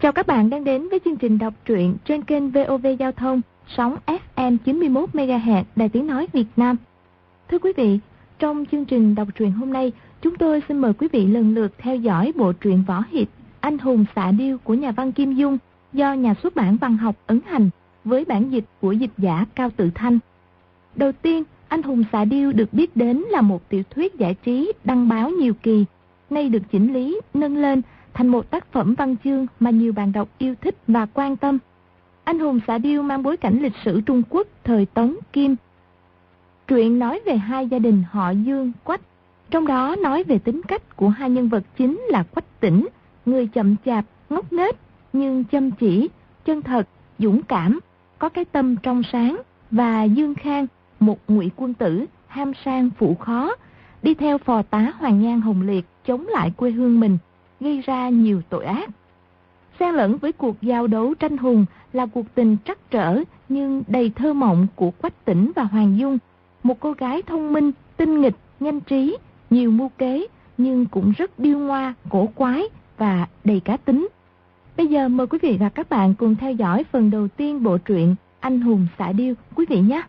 Chào các bạn đang đến với chương trình đọc truyện trên kênh VOV Giao thông, sóng FM 91 MHz Đài Tiếng nói Việt Nam. Thưa quý vị, trong chương trình đọc truyện hôm nay, chúng tôi xin mời quý vị lần lượt theo dõi bộ truyện võ hiệp Anh hùng xạ điêu của nhà văn Kim Dung do nhà xuất bản Văn học ấn hành với bản dịch của dịch giả Cao Tự Thanh. Đầu tiên, Anh hùng xạ điêu được biết đến là một tiểu thuyết giải trí đăng báo nhiều kỳ, nay được chỉnh lý, nâng lên thành một tác phẩm văn chương mà nhiều bạn đọc yêu thích và quan tâm. Anh hùng xạ điêu mang bối cảnh lịch sử Trung Quốc thời Tống Kim. Truyện nói về hai gia đình họ Dương, Quách, trong đó nói về tính cách của hai nhân vật chính là Quách Tĩnh, người chậm chạp, ngốc nghếch nhưng chăm chỉ, chân thật, dũng cảm, có cái tâm trong sáng, và Dương Khang, một ngụy quân tử, ham sang phụ khó, đi theo phò tá Hoàng Nhan Hồng Liệt chống lại quê hương mình, gây ra nhiều tội ác. Xen lẫn với cuộc giao đấu tranh hùng là cuộc tình trắc trở nhưng đầy thơ mộng của Quách Tĩnh và Hoàng Dung, một cô gái thông minh, tinh nghịch, nhanh trí, nhiều mưu kế nhưng cũng rất điêu ngoa, cổ quái và đầy cá tính. Bây giờ mời quý vị và các bạn cùng theo dõi phần đầu tiên bộ truyện Anh hùng xạ điêu quý vị nhé.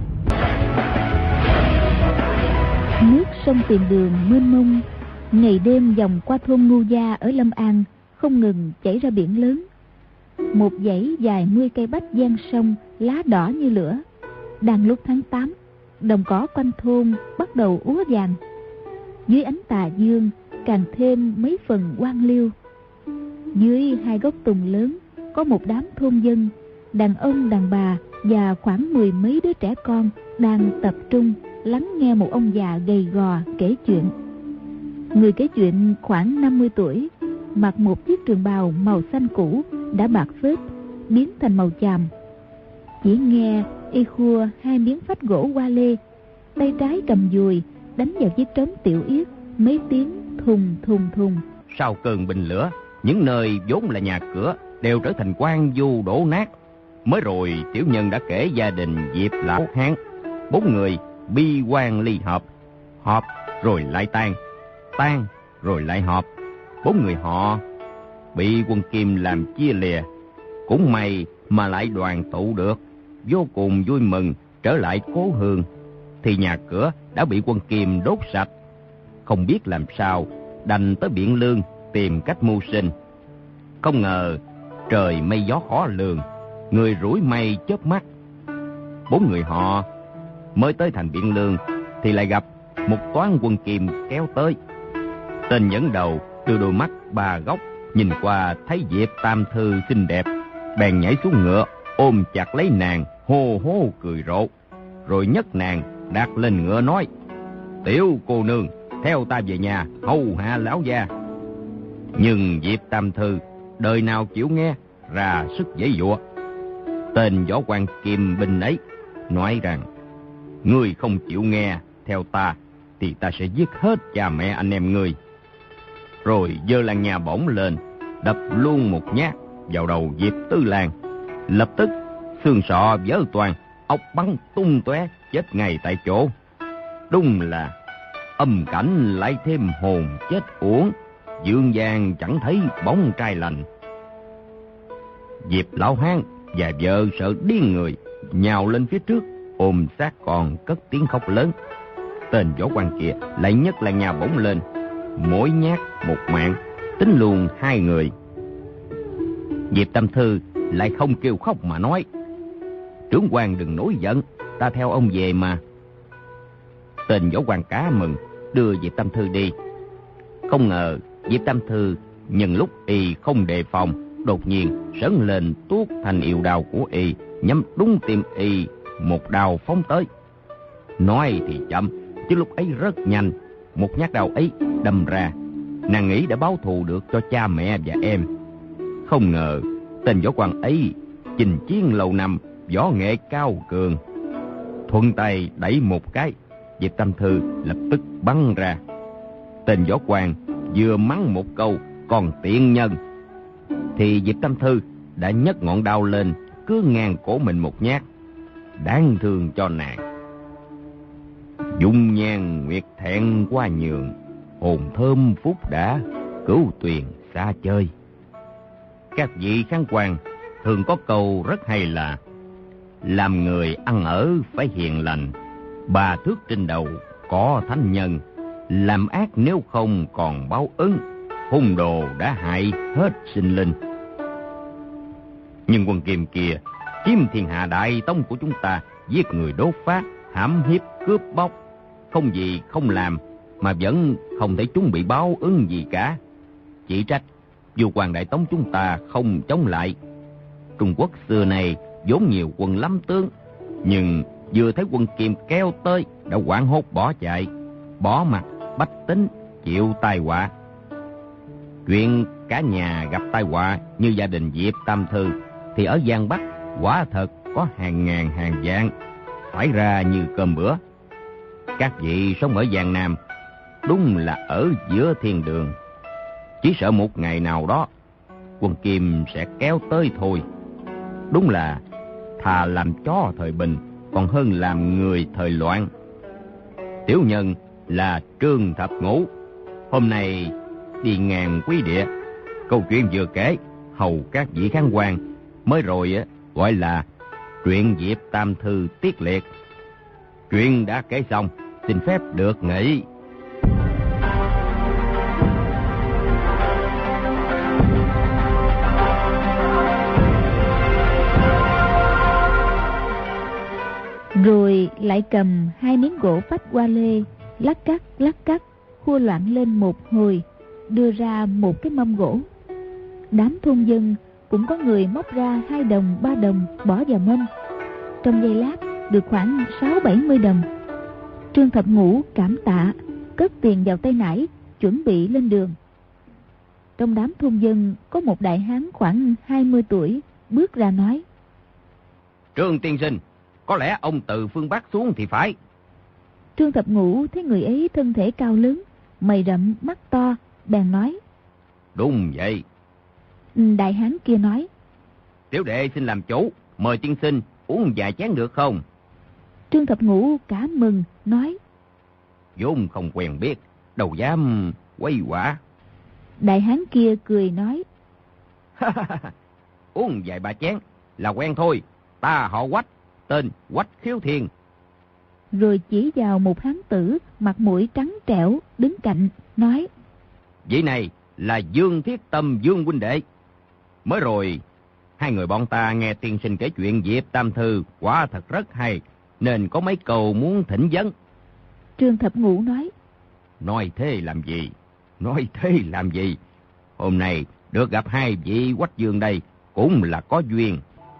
Nước sông Tiền Đường mênh mông, ngày đêm dòng qua thôn Ngu Gia ở Lâm An không ngừng chảy ra biển lớn. Một dãy dài 10 cây bách ven sông, lá đỏ như lửa. Đang lúc tháng 8, đồng cỏ quanh thôn bắt đầu úa vàng. Dưới ánh tà dương càng thêm mấy phần quang liêu. Dưới hai gốc tùng lớn có một đám thôn dân, đàn ông đàn bà và khoảng 10 mấy đứa trẻ con đang tập trung lắng nghe một ông già gầy gò kể chuyện. Người kể chuyện khoảng 50 tuổi, mặc một chiếc trường bào màu xanh cũ đã bạc phết, biến thành màu chàm. Chỉ nghe y khua hai miếng phách gỗ hoa lê, tay trái cầm dùi đánh vào chiếc trống tiểu yết mấy tiếng thùng thùng thùng. Sau cơn binh lửa, những nơi vốn là nhà cửa đều trở thành hoang vu đổ nát. Mới rồi tiểu nhân đã kể gia đình Diệp Lão Hán, 4 người bi quan ly hợp, họp rồi lại tan, tan rồi lại họp. 4 người họ bị quân Kim làm chia lìa, cũng may mà lại đoàn tụ được, vô cùng vui mừng trở lại cố hương. Thì nhà cửa đã bị quân Kim đốt sạch, không biết làm sao đành tới Biện Lương tìm cách mưu sinh. Không ngờ trời mây gió khó lường, người rủi mây chớp mắt. 4 người họ mới tới thành Biện Lương thì lại gặp một toán quân Kim kéo tới. Tên dẫn đầu đưa đôi mắt ba góc nhìn qua thấy Diệp Tam Thư xinh đẹp, bèn nhảy xuống ngựa ôm chặt lấy nàng, hô hô cười rộ, rồi nhấc nàng đặt lên ngựa nói: "Tiểu cô nương, theo ta về nhà hầu hạ lão gia." Nhưng Diệp Tam Thư đời nào chịu nghe, ra sức giãy giụa. Tên võ quan Kim binh ấy nói rằng: "Ngươi không chịu nghe theo ta thì ta sẽ giết hết cha mẹ anh em ngươi." Rồi giơ lan nhà bổng lên, đập luôn một nhát vào đầu Diệp Tư Lan. Lập tức xương sọ vỡ toang, óc bắn tung tóe, chết ngay tại chỗ. Đúng là âm cảnh lại thêm hồn chết uổng, dương gian chẳng thấy bóng trai lành. Diệp Lão Hán và vợ sợ điên người, nhào lên phía trước ôm xác con cất tiếng khóc lớn. Tên võ quan kia lại nhấc lan nhà bổng lên, mỗi nhát một mạng, tính luôn 2 người. Diệp Tam Thư lại không kêu khóc mà nói: "Trưởng quan đừng nổi giận, ta theo ông về mà." Tên võ quan cá mừng đưa Diệp Tam Thư đi. Không ngờ Diệp Tam Thư nhân lúc y không đề phòng, đột nhiên sấn lên tuốt thành yêu đao của y, nhắm đúng tim y một đao phóng tới. Nói thì chậm, chứ lúc ấy rất nhanh, một nhát đao ấy đâm ra, nàng nghĩ đã báo thù được cho cha mẹ và em. Không ngờ tên võ quan ấy chinh chiến lâu năm, võ nghệ cao cường, thuận tay đẩy một cái, Diệp Tam Thư lập tức bắn ra. Tên võ quan vừa mắng một câu "còn tiện nhân" thì Diệp Tam Thư đã nhấc ngọn đao lên, cứ ngang cổ mình một nhát. Đáng thương cho nàng. Dung nhan nguyệt thẹn qua nhường, hồn thơm phúc đã, cửu tuyền xa chơi. Các vị khán quan thường có câu rất hay là: làm người ăn ở phải hiền lành, 3 thước trên đầu có thánh nhân, làm ác nếu không còn báo ứng, hung đồ đã hại hết sinh linh. Nhưng quân Kim kia chiếm thiên hạ đại tông của chúng ta, giết người đốt phá, hãm hiếp cướp bóc, không gì không làm mà vẫn không thấy chúng bị báo ứng gì cả. Chỉ trách vua Hoàng đại tống chúng ta không chống lại. Trung Quốc xưa này vốn nhiều quân lắm tướng, nhưng vừa thấy quân Kim kéo tới đã hoảng hốt bỏ chạy, bỏ mặt bách tính chịu tai họa. Chuyện cả nhà gặp tai họa như gia đình Diệp Tam Thư thì ở Giang Bắc quả thật có hàng ngàn hàng vạn, phải ra như cơm bữa. Các vị sống ở Giang Nam đúng là ở giữa thiên đường, chỉ sợ một ngày nào đó quân Kim sẽ kéo tới thôi. Đúng là thà làm chó thời bình còn hơn làm người thời loạn. Tiểu nhân là Trương Thập Ngũ, hôm nay đi ngang quý địa, câu chuyện vừa kể hầu các vị khán quan, mới rồi gọi là truyện Diệp Tam Thư tiết liệt. Chuyện đã kể xong, xin phép được nghỉ. Rồi lại cầm 2 miếng gỗ phách hoa lê, lắc cắt, khua loạn lên một hồi, đưa ra một cái mâm gỗ. Đám thôn dân cũng có người móc ra 2 đồng 3 đồng bỏ vào mâm. Trong giây lát được khoảng 60-70 đồng. Trương Thập Ngũ cảm tạ, cất tiền vào tay nải, chuẩn bị lên đường. Trong đám thôn dân có một đại hán khoảng 20 tuổi bước ra nói: Trương tiên sinh, có lẽ ông từ phương Bắc xuống thì phải. Trương Thập Ngũ thấy người ấy thân thể cao lớn, mày rậm mắt to, bèn nói: Đúng vậy. Đại hán kia nói: Tiểu đệ xin làm chủ, mời tiên sinh uống vài chén được không? Trương Thập Ngũ cả mừng, nói: Vốn không quen biết, đâu dám quay quả. Đại hán kia cười nói: Uống vài ba chén là quen thôi, ta họ Quách, tên Quách Khiếu Thiên. Rồi chỉ vào một hán tử mặt mũi trắng trẻo đứng cạnh, nói: Vị này là Dương Thiết Tâm Dương huynh đệ. Mới rồi hai người bọn ta nghe tiên sinh kể chuyện Diệp Tam Thư quả thật rất hay, nên có mấy câu muốn thỉnh vấn. Trương Thập Ngũ nói: Nói thế làm gì? Nói thế làm gì? Hôm nay được gặp hai vị Quách Dương đây cũng là có duyên.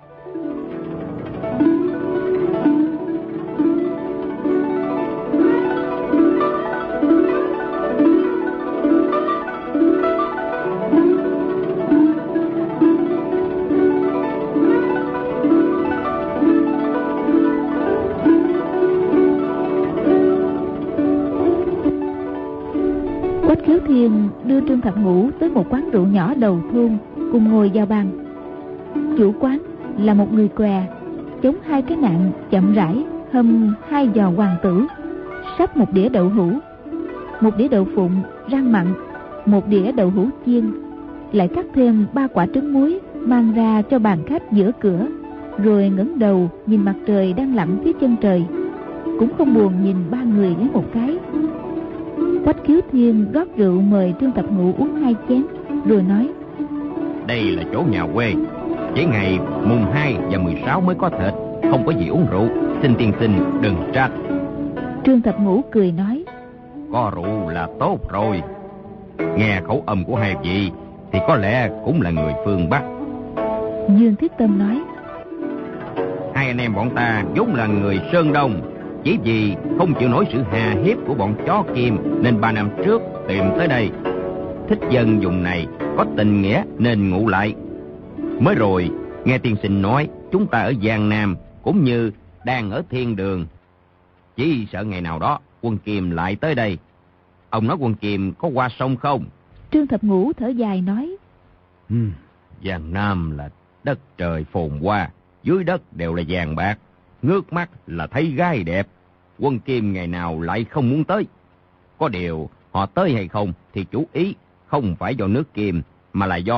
Quách Khiếu Thiên đưa Trương Thập Ngũ tới một quán rượu nhỏ đầu thôn, cùng ngồi vào bàn. Chủ quán là một người què, chống 2 cái nạng chậm rãi hâm 2 giò hoàng tử, sắp một đĩa đậu hũ, một đĩa đậu phụng rang mặn, một đĩa đậu hũ chiên, lại cắt thêm 3 quả trứng muối mang ra cho bàn khách giữa cửa, rồi ngẩng đầu nhìn mặt trời đang lặn phía chân trời, cũng không buồn nhìn 3 người lấy một cái. Quách Khiếu Thiên rót rượu mời Trương Thập Ngũ uống 2 chén, rồi nói: Đây là chỗ nhà quê, chỉ ngày mùng 2 và 16 mới có thịt, không có gì uống rượu, xin tiên sinh đừng trách. Trương Thập Ngũ cười nói: Có rượu là tốt rồi. Nghe khẩu âm của hai vị thì có lẽ cũng là người phương Bắc. Dương Thiết Tâm nói: Hai anh em bọn ta vốn là người Sơn Đông, chỉ vì không chịu nổi sự hà hiếp của bọn chó Kim nên 3 năm trước tìm tới đây. Thích dân vùng này có tình nghĩa nên ngụ lại. Mới rồi nghe tiên sinh nói chúng ta ở Giang Nam cũng như đang ở thiên đường, chỉ sợ ngày nào đó quân Kim lại tới đây. Ông nói quân Kim có qua sông không? Trương Thập Ngũ thở dài nói: Giang Nam là đất trời phồn hoa, dưới đất đều là vàng bạc, ngước mắt là thấy gái đẹp. Quân Kim ngày nào lại không muốn tới. Có điều họ tới hay không thì chủ ý không phải do nước Kim, mà là do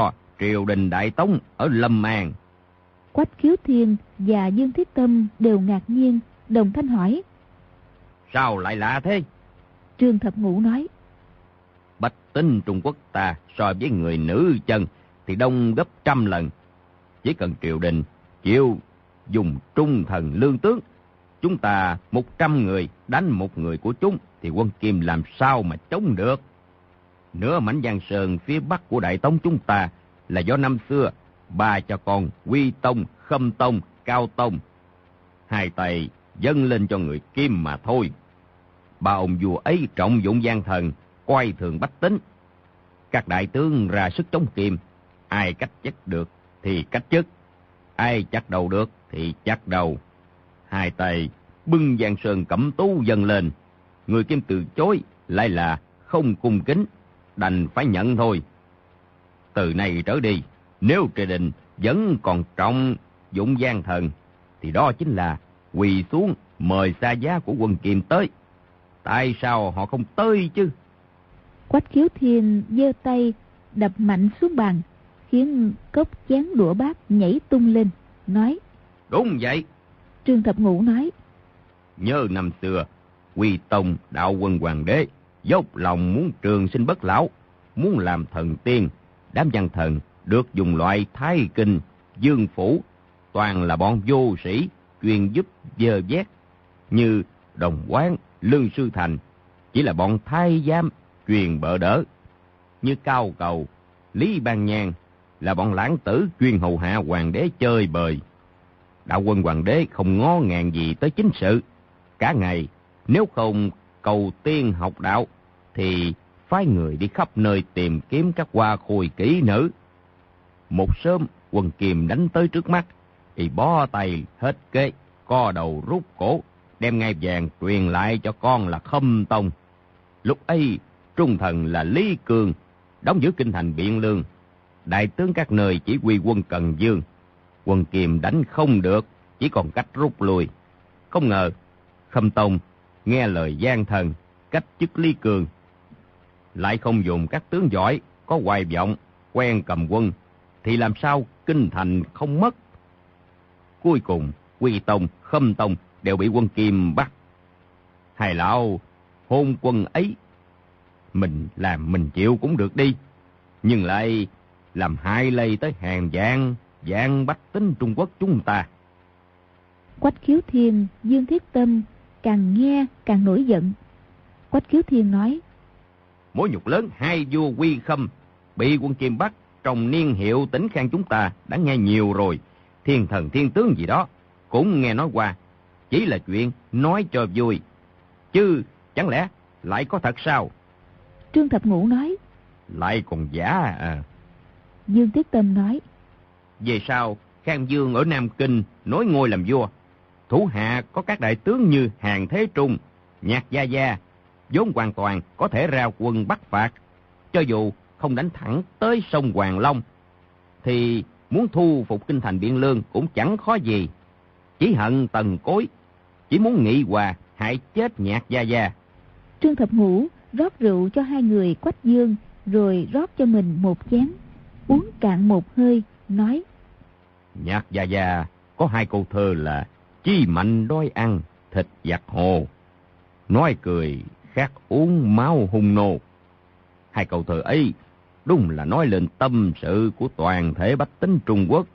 triều đình Đại Tống ở Lâm An. Quách Khiếu Thiên và Dương Thiết Tâm đều ngạc nhiên, đồng thanh hỏi: Sao lại lạ thế? Trương Thập Ngũ nói: Bách tính Trung Quốc ta so với người nữ chân thì đông gấp 100 lần. Chỉ cần triều đình chịu dùng trung thần lương tướng, chúng ta 100 người đánh một người của chúng thì quân Kim làm sao mà chống được. Nửa mảnh Giang Sơn phía bắc của Đại Tống chúng ta là do năm xưa ba cha con Quy Tông, Khâm Tông, Cao Tông hai tay dâng lên cho người Kim mà thôi. Ba ông vua ấy trọng dụng gian thần, coi thường bách tính. Các đại tướng ra sức chống Kim, ai cách chức được thì cách chức, ai chặt đầu được thì chặt đầu. Hai tay bưng Giang Sơn cẩm tú dâng lên, người Kim từ chối lại là không cung kính, đành phải nhận thôi. Từ nay trở đi, nếu triều đình vẫn còn trọng dụng gian thần thì đó chính là quỳ xuống mời xa giá của quân Kim tới. Tại sao họ không tới chứ? Quách Khiếu Thiên giơ tay đập mạnh xuống bàn, khiến cốc chén đũa bát nhảy tung lên, nói: Đúng vậy. Trương Thập Ngũ nói: Nhớ năm xưa, Quy Tông đạo quân hoàng đế dốc lòng muốn trường sinh bất lão, muốn làm thần tiên. Đám văn thần được dùng loại Thái Kinh, Dương Phủ, toàn là bọn vô sĩ chuyên giúp dơ vét, như Đồng Quán, Lương Sư Thành chỉ là bọn thái giám truyền bợ đỡ, như Cao Cầu, Lý Ban Nhan là bọn lãng tử chuyên hầu hạ hoàng đế chơi bời. Đạo quân hoàng đế không ngó ngàng gì tới chính sự, cả ngày nếu không cầu tiên học đạo thì phái người đi khắp nơi tìm kiếm các hoa khôi kỹ nữ. Một sớm quân Kim đánh tới trước mắt thì bó tay hết kế, co đầu rút cổ, đem ngai vàng truyền lại cho con là Khâm Tông. Lúc ấy trung thần là Lý Cương đóng giữ kinh thành Biện Lương, đại tướng các nơi chỉ huy quân Cần Dương. Quân Kim đánh không được, chỉ còn cách rút lui. Không ngờ Khâm Tông nghe lời gian thần, cách chức Lý Cương, lại không dùng các tướng giỏi có hoài vọng quen cầm quân, thì làm sao kinh thành không mất. Cuối cùng Quy Tông, Khâm Tông đều bị quân Kim bắt. Hai lão hôn quân ấy, mình làm mình chịu cũng được đi, nhưng lại làm hại lây tới hàng vạn bách tính Trung Quốc chúng ta. Quách Khiếu Thiên, Dương Thiết Tâm càng nghe càng nổi giận. Quách Khiếu Thiên nói: Mối nhục lớn hai vua Quy Khâm bị quân Kim bắt trong niên hiệu Tĩnh Khang chúng ta đã nghe nhiều rồi. Thiên thần thiên tướng gì đó cũng nghe nói qua, chỉ là chuyện nói cho vui, chứ chẳng lẽ lại có thật sao? Trương Thập Ngũ nói: Lại còn giả à? Dương Thiết Tâm nói: Về sau Khang Dương ở Nam Kinh nối ngôi làm vua, thủ hạ có các đại tướng như Hàn Thế Trung, Nhạc Gia Gia, vốn hoàn toàn có thể ra quân bắt phạt. Cho dù không đánh thẳng tới sông Hoàng Long, thì muốn thu phục kinh thành Biện Lương cũng chẳng khó gì. Chỉ hận Tần Cối, chỉ muốn nghị hòa hại chết Nhạc Gia Gia. Trương Thập Ngũ rót rượu cho hai người Quách Dương, rồi rót cho mình một chén, uống cạn một hơi, nói: Nhạc Gia Gia có hai câu thơ là chi mạnh đói ăn, thịt giặt hồ, nói cười khát uống máu hung nô. Hai câu thơ ấy đúng là nói lên tâm sự của toàn thể bách tính Trung Quốc.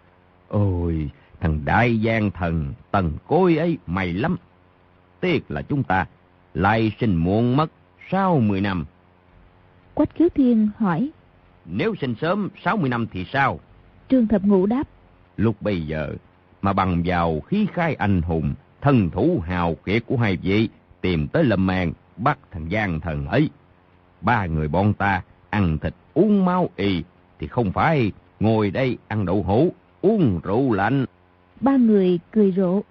Ôi, thằng đại gian thần Tần Cối ấy may lắm. Tiếc là chúng ta lại sinh muộn mất 60 năm. Quách Khiếu Thiên hỏi: Nếu sinh sớm 60 năm thì sao? Trương Thập Ngũ đáp: Lúc bây giờ mà bằng vào khí khái anh hùng, thân thủ hào kiệt của hai vị tìm tới Lâm An bắt thằng gian thần ấy, ba người bọn ta ăn thịt uống máu y thì không phải ngồi đây ăn đậu hũ uống rượu lạnh. Ba người cười rộ.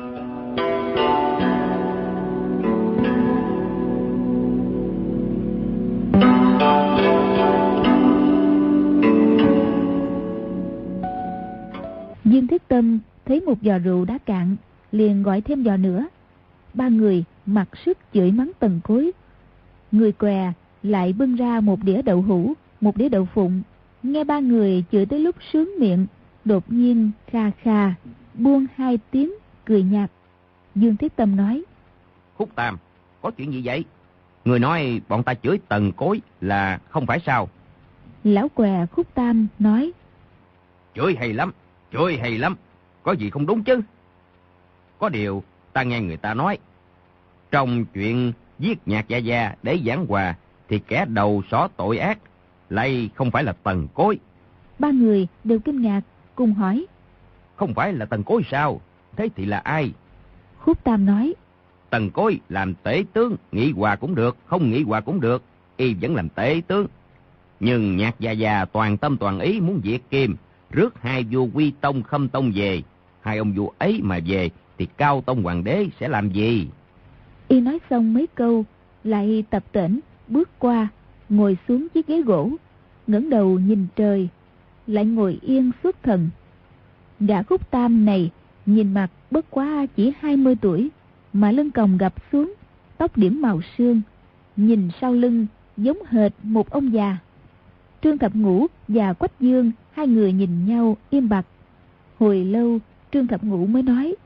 Dương Thiết Tâm thấy một giò rượu đã cạn, liền gọi thêm giò nữa. Ba người mặc sức chửi mắng Tần Cối. Người què lại bưng ra một đĩa đậu hũ, một đĩa đậu phụng, Nghe ba người chửi tới lúc sướng miệng, đột nhiên kha kha buông hai tiếng cười nhạt. Dương Thiết Tâm nói: Khúc Tam, có chuyện gì vậy? Người nói bọn ta chửi Tần Cối là không phải sao? Lão què Khúc Tam nói: Chửi hay lắm, có gì không đúng chứ? Có điều ta nghe người ta nói, trong chuyện giết Nhạc Gia Gia để giảng hòa thì kẻ đầu sỏ tội ác lại không phải là Tần Cối. Ba người đều kinh ngạc, cùng hỏi: Không phải là Tần Cối sao? Thế thì là ai? Khúc Tam nói: Tần Cối làm tể tướng, nghị hòa cũng được, không nghị hòa cũng được, y vẫn làm tể tướng. Nhưng Nhạc Gia Gia toàn tâm toàn ý muốn diệt Kim, rước hai vua Quy Tông Khâm Tông về. Hai ông vua ấy mà về thì Cao Tông Hoàng đế sẽ làm gì? Y nói xong mấy câu, lại tập tễnh bước qua, ngồi xuống chiếc ghế gỗ, ngẩng đầu nhìn trời, lại ngồi yên xuất thần. Gã Khúc Tam này nhìn mặt bất quá chỉ 20 tuổi, mà lưng còng gập xuống, tóc điểm màu sương, nhìn sau lưng giống hệt một ông già. Trương Thập Ngũ và Quách Dương hai người nhìn nhau im bặt. Hồi lâu Trương Thập Ngũ mới nói: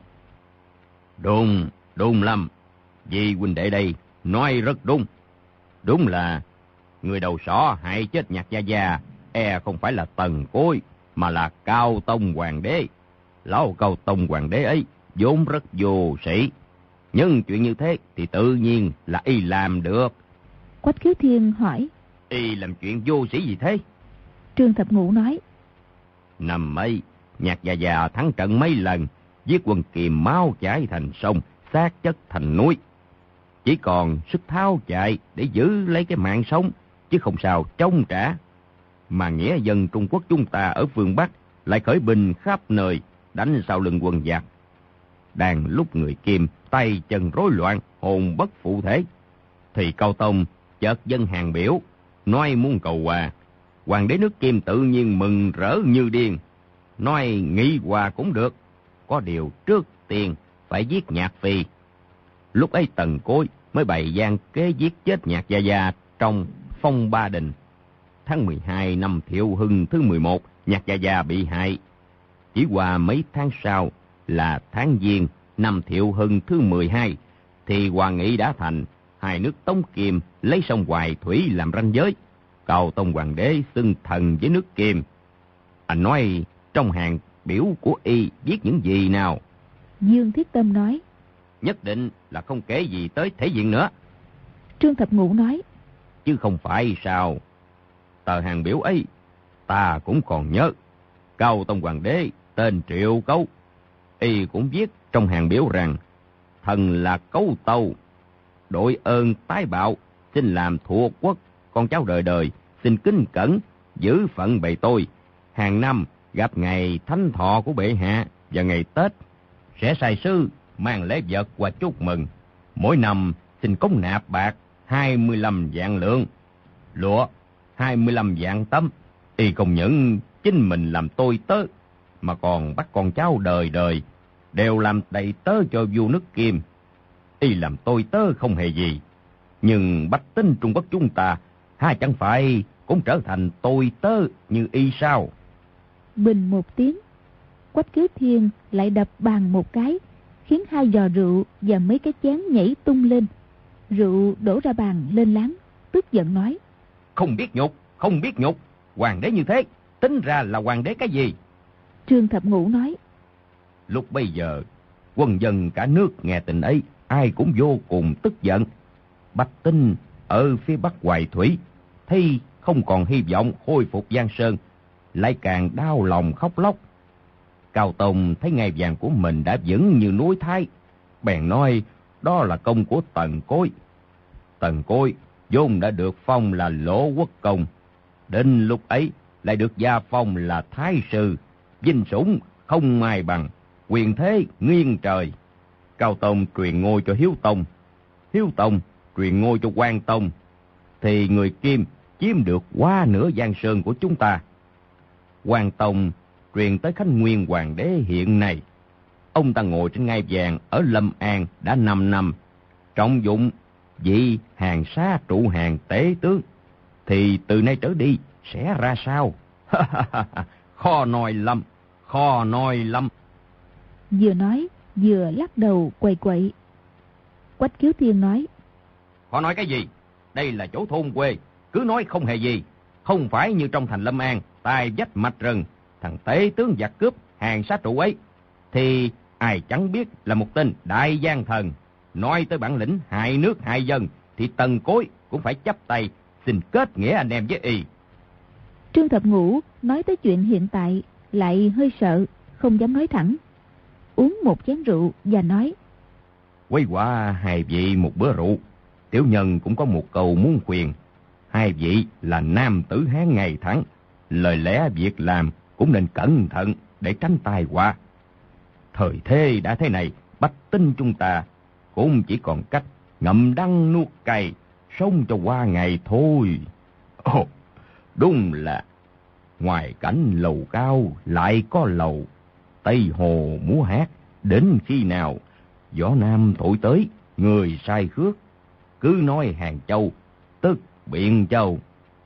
Đúng lắm, vì huynh đệ đây nói rất đúng. Đúng là người đầu sỏ hại chết Nhạc Gia Gia không phải là Tần Cối, mà là Cao Tông Hoàng đế. Lão Cao Tông Hoàng đế ấy vốn rất vô sĩ, nhưng chuyện như thế thì tự nhiên là y làm được. Quách Khiếu Thiên hỏi: Y làm chuyện vô sĩ gì thế? Trương Thập Ngũ nói: Năm ấy Nhạc Gia Gia thắng trận mấy lần, giết quân Kiềm máu chảy thành sông, xác chất thành núi. Chỉ còn sức tháo chạy để giữ lấy cái mạng sống, chứ không sao trông trả. Mà nghĩa dân Trung Quốc chúng ta ở phương Bắc lại khởi binh khắp nơi, đánh sau lưng quân giặc. Đang lúc người Kim tay chân rối loạn, hồn bất phụ thể, thì Cao Tông chợt dâng hàng biểu, nói muốn cầu hòa. Hoàng đế nước Kim tự nhiên mừng rỡ như điên, nói nghị hòa cũng được, có điều trước tiên phải giết Nhạc Phi. Lúc ấy Tần Cối mới bày gian kế giết chết Nhạc Gia Gia trong Phong Ba Đình. Tháng 12 năm Thiệu Hưng thứ 11, Nhạc Gia Gia bị hại. Chỉ qua mấy tháng sau là tháng Giêng năm Thiệu Hưng thứ 12 thì hòa nghị đã thành, hai nước Tống Kim lấy sông Hoài Thủy làm ranh giới. Cao Tông Hoàng đế xưng thần với nước Kim. Anh nói trong hàng biểu của y viết những gì nào? Dương Thiết Tâm nói: Nhất định là không kể gì tới thể diện nữa. Trương Thập Ngũ nói: Chứ không phải sao? Tờ hàng biểu ấy ta cũng còn nhớ. Cao Tông Hoàng đế tên Triệu Cấu, y cũng viết trong hàng biểu rằng thần là Cấu Tâu, đội ơn tái bạo, xin làm thuộc quốc, con cháu đời đời xin kính cẩn giữ phận bề tôi. Hàng năm gặp ngày thánh thọ của bệ hạ và ngày Tết sẽ sai sứ mang lễ vật và chúc mừng. Mỗi năm xin cống nạp bạc 25 vạn lượng, lụa 25 vạn tấm. Y không những chính mình làm tôi tớ, mà còn bắt con cháu đời đời đều làm đầy tớ cho vua nước Kim. Y làm tôi tớ không hề gì, nhưng bách tính Trung Quốc chúng ta chẳng phải cũng trở thành tôi tớ như y sao? Bình một tiếng, Quách Khiếu Thiên lại đập bàn một cái, khiến hai giò rượu và mấy cái chén nhảy tung lên. Rượu đổ ra bàn lên láng, tức giận nói: Không biết nhục, hoàng đế như thế, tính ra là hoàng đế cái gì? Trương Thập Ngũ nói: Lúc bây giờ, quân dân cả nước nghe tin ấy, ai cũng vô cùng tức giận. Bách tính ở phía Bắc Hoài Thủy thấy không còn hy vọng khôi phục Giang Sơn, lại càng đau lòng khóc lóc. Cao Tông thấy ngai vàng của mình đã vững như núi Thái, bèn nói đó là công của Tần Cối. Tần Cối vốn đã được phong là Lỗ Quốc Công, đến lúc ấy lại được gia phong là Thái Sư, vinh sủng không ai bằng, quyền thế nghiêng trời. Cao Tông truyền ngôi cho Hiếu Tông, Hiếu Tông truyền ngôi cho Quang Tông, thì người Kim chiếm được quá nửa Giang Sơn của chúng ta. Quang Tông truyền tới Khánh Nguyên Hoàng đế hiện nay. Ông ta ngồi trên ngai vàng ở Lâm An đã 5 năm, trọng dụng vị hàng xá trụ hàng tế tướng, thì từ nay trở đi sẽ ra sao? Khó nói lắm. Vừa nói, vừa lắc đầu quậy quậy. Quách Khiếu Thiên nói: Khó nói cái gì? Đây là chỗ thôn quê, cứ nói không hề gì. Không phải như trong thành Lâm An, tai vách mạch rừng, thằng tế tướng giặc cướp, hàng sát trụ ấy. Thì ai chẳng biết là một tên đại giang thần. Nói tới bản lĩnh hại nước hại dân, thì Tần Cối cũng phải chắp tay xin kết nghĩa anh em với y. Trương Thập Ngũ nói tới chuyện hiện tại lại hơi sợ, không dám nói thẳng. Uống một chén rượu và nói: Quay qua hai vị một bữa rượu, tiểu nhân cũng có một câu muốn khuyên. Hai vị là nam tử Hán ngày thẳng, lời lẽ việc làm cũng nên cẩn thận để tránh tai họa. Thời thế đã thế này, bách tính chúng ta cũng chỉ còn cách ngậm đắng nuốt cay, sống cho qua ngày thôi. Ồ, đúng là ngoài cảnh lầu cao lại có lầu, Tây Hồ múa hát, đến khi nào gió nam thổi tới, người sai khước. Cứ nói Hàng Châu, tức Biện Châu.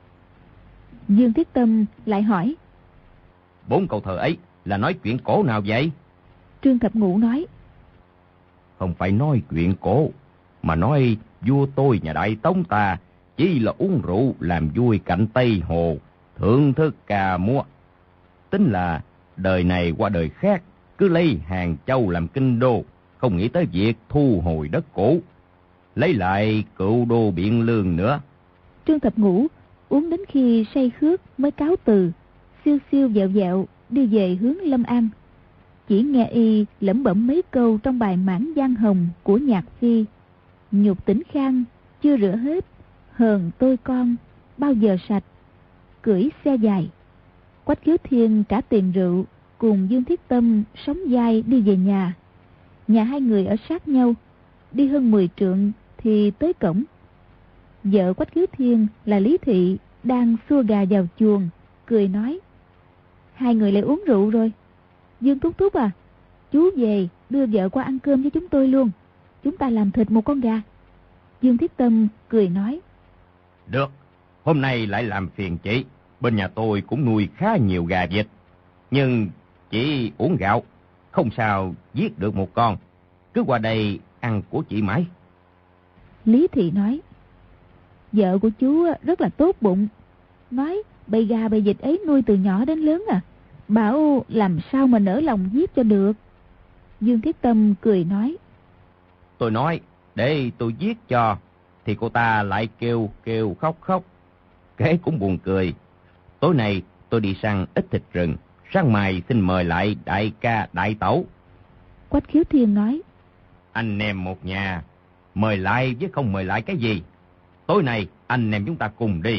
Dương Thiết Tâm lại hỏi: 4 câu thơ ấy là nói chuyện cổ nào vậy? Trương Thập Ngũ nói: Không phải nói chuyện cổ, mà nói vua tôi nhà Đại Tống ta chỉ là uống rượu làm vui cạnh Tây Hồ, thưởng thức ca múa. Tính là đời này qua đời khác, cứ lấy Hàng Châu làm kinh đô, không nghĩ tới việc thu hồi đất cũ, lấy lại cựu đô Biện Lương nữa. Trương Thập Ngũ uống đến khi say khước mới cáo từ, siêu siêu vẹo vẹo đi về hướng Lâm An. Chỉ nghe y lẩm bẩm mấy câu trong bài Mãn Giang Hồng của Nhạc Phi: nhục Tĩnh Khang chưa rửa hết, hờn tôi con bao giờ sạch, cưỡi xe dài. Quách Khiếu Thiên trả tiền rượu, cùng Dương Thiết Tâm sóng vai đi về nhà. Nhà hai người ở sát nhau, đi hơn 10 trượng thì tới cổng. Vợ Quách Khiếu Thiên là Lý Thị đang xua gà vào chuồng, cười nói: Hai người lại uống rượu rồi. Dương Thúc Thúc à, chú về đưa vợ qua ăn cơm với chúng tôi luôn, chúng ta làm thịt một con gà. Dương Thiết Tâm cười nói: Được, hôm nay lại làm phiền chị. Bên nhà tôi cũng nuôi khá nhiều gà vịt, nhưng chỉ uống gạo, không sao giết được một con. Cứ qua đây ăn của chị mãi. Lý Thị nói: Vợ của chú rất là tốt bụng, nói bầy gà bầy vịt ấy nuôi từ nhỏ đến lớn à, bảo làm sao mà nỡ lòng giết cho được. Dương Thiết Tâm cười nói: Tôi nói để tôi giết cho, thì cô ta lại kêu kêu khóc khóc. Kể cũng buồn cười. Tối nay tôi đi săn ít thịt rừng, sáng mai xin mời lại đại ca đại tẩu. Quách Khiếu Thiên nói: Anh em một nhà, mời lại chứ không mời lại cái gì. Tối nay anh em chúng ta cùng đi.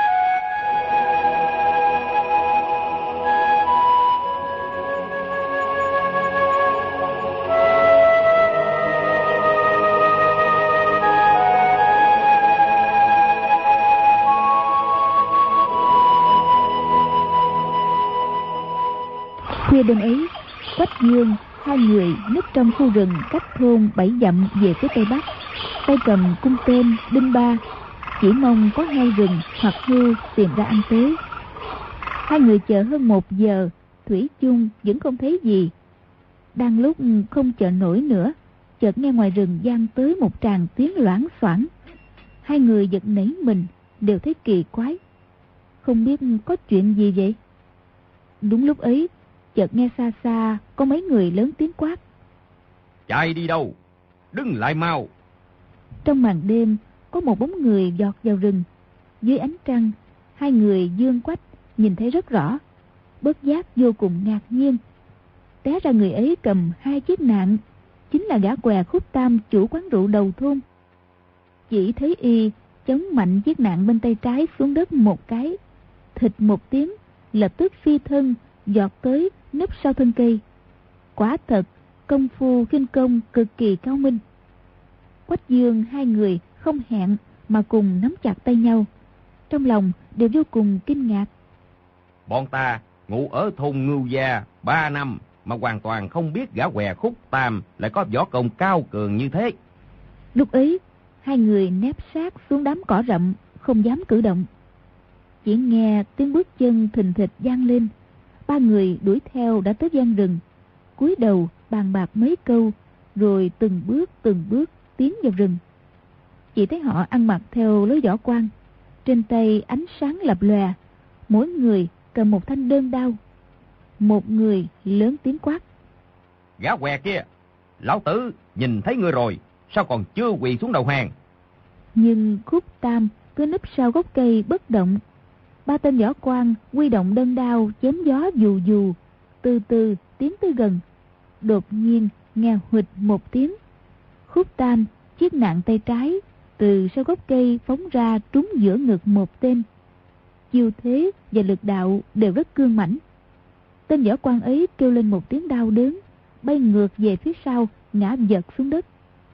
Khuya đêm ấy, Quách Dương hai người núp trong khu rừng cách thôn 7 dặm về phía tây bắc, tay cầm cung tên đinh ba, chỉ mong có heo rừng hoặc hươu tìm ra ăn tế. Hai người chờ hơn 1 giờ, thủy chung vẫn không thấy gì. Đang lúc không chờ nổi nữa, chợt nghe ngoài rừng vang tới một tràng tiếng loảng xoảng. Hai người giật nảy mình, đều thấy kỳ quái, không biết có chuyện gì vậy. Đúng lúc ấy, chợt nghe xa xa có mấy người lớn tiếng quát: Chạy đi đâu? Đứng lại mau! Trong màn đêm có một bóng người giọt vào rừng. Dưới ánh trăng, hai người Dương Quách nhìn thấy rất rõ, bất giác vô cùng ngạc nhiên. Té ra người ấy cầm 2 chiếc nạng, chính là gã què Khúc Tam, chủ quán rượu đầu thôn. Chỉ thấy y chống mạnh chiếc nạng bên tay trái xuống đất một cái, thịt một tiếng, lập tức phi thân giọt tới nấp sau thân cây. Quả thật công phu khinh công cực kỳ cao minh. Quách Dương hai người không hẹn mà cùng nắm chặt tay nhau, trong lòng đều vô cùng kinh ngạc. Bọn ta ngủ ở thôn Ngưu Gia 3 năm mà hoàn toàn không biết gã què Khúc Tam lại có võ công cao cường như thế. Lúc ấy hai người nép sát xuống đám cỏ rậm, không dám cử động. Chỉ chỉ nghe tiếng bước chân thình thịch vang lên. Ba người đuổi theo đã tới gian rừng, cúi đầu bàn bạc mấy câu, rồi từng bước tiến vào rừng. Chỉ thấy họ ăn mặc theo lối võ quan, trên tay ánh sáng lập lòe, mỗi người cầm một thanh đơn đao. Một người lớn tiếng quát: Gã què kia, lão tử nhìn thấy ngươi rồi, sao còn chưa quỳ xuống đầu hàng? Nhưng Khúc Tam cứ núp sau gốc cây bất động. Ba tên võ quan huy động đơn đao chém gió dù dù, từ từ tiến tới gần. Đột nhiên nghe huỵch một tiếng, Khúc Tam chiếc nạng tay trái từ sau gốc cây phóng ra trúng giữa ngực một tên. Chiêu thế và lực đạo đều rất cương mãnh. Tên võ quan ấy kêu lên một tiếng đau đớn, bay ngược về phía sau, ngã vật xuống đất.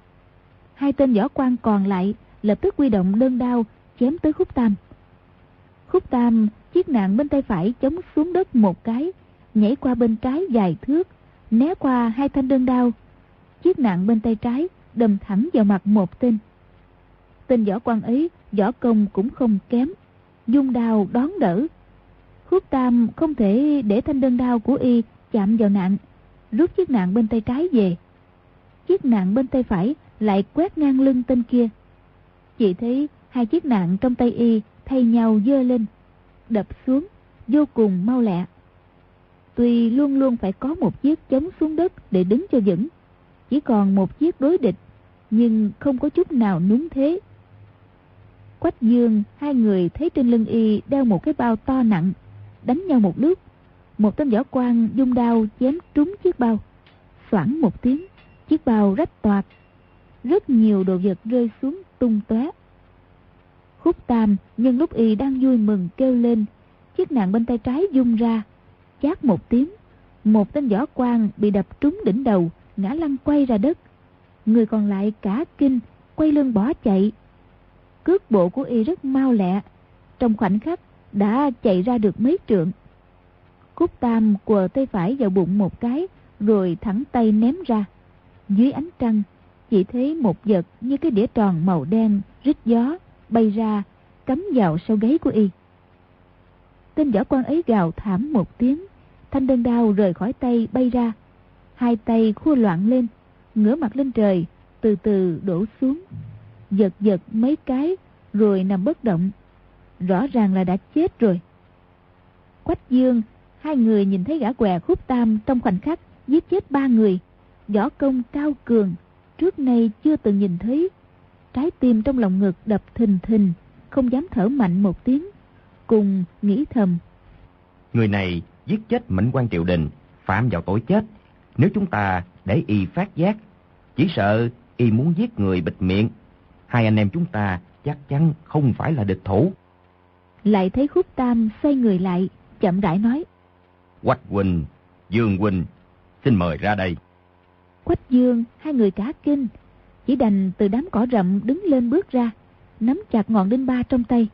Hai tên võ quan còn lại lập tức huy động đơn đao chém tới Khúc Tam. Khúc Tam chiếc nạng bên tay phải chống xuống đất một cái, nhảy qua bên trái vài thước, né qua hai thanh đơn đao. Chiếc nạng bên tay trái đâm thẳng vào mặt một tên. Tên võ quan ấy võ công cũng không kém, dung đao đón đỡ. Khúc Tam không thể để thanh đơn đao của y chạm vào nạng, rút chiếc nạng bên tay trái về. Chiếc nạng bên tay phải lại quét ngang lưng tên kia. Chỉ thấy hai chiếc nạng trong tay y thay nhau giơ lên, đập xuống vô cùng mau lẹ. Tuy luôn luôn phải có một chiếc chống xuống đất để đứng cho vững, chỉ còn một chiếc đối địch, nhưng không có chút nào núng thế. Quách Dương, hai người thấy trên lưng y đeo một cái bao to nặng, đánh nhau một lúc, một tên võ quan dung đao chém trúng chiếc bao, xoảng một tiếng, chiếc bao rách toạc, rất nhiều đồ vật rơi xuống tung tóe. Khúc Tam nhân lúc y đang vui mừng kêu lên, chiếc nạng bên tay trái vung ra, chát một tiếng, một tên võ quan bị đập trúng đỉnh đầu, ngã lăn quay ra đất. Người còn lại cả kinh, quay lưng bỏ chạy. Cước bộ của y rất mau lẹ, trong khoảnh khắc đã chạy ra được mấy trượng. Khúc Tam quờ tay phải vào bụng một cái, rồi thẳng tay ném ra. Dưới ánh trăng, chỉ thấy một vật như cái đĩa tròn màu đen rít gió bay ra, cắm vào sau gáy của y. Tên võ quan ấy gào thảm một tiếng, thanh đơn đao rời khỏi tay bay ra, hai tay khua loạn lên, ngửa mặt lên trời, từ từ đổ xuống, giật giật mấy cái rồi nằm bất động, rõ ràng là đã chết rồi. Quách Dương, hai người nhìn thấy gã què Khúc Tam trong khoảnh khắc giết chết ba người, võ công cao cường, trước nay chưa từng nhìn thấy. Trái tim trong lòng ngực đập thình thình, không dám thở mạnh một tiếng, cùng nghĩ thầm: Người này giết chết mệnh quan triều đình, phạm vào tội chết. Nếu chúng ta để y phát giác, chỉ sợ y muốn giết người bịt miệng. Hai anh em chúng ta chắc chắn không phải là địch thủ. Lại thấy Khúc Tam xoay người lại, chậm rãi nói: Quách huynh, Dương huynh, xin mời ra đây. Quách Dương, hai người cả kinh, chỉ đành từ đám cỏ rậm đứng lên bước ra, nắm chặt ngọn đinh ba trong tay.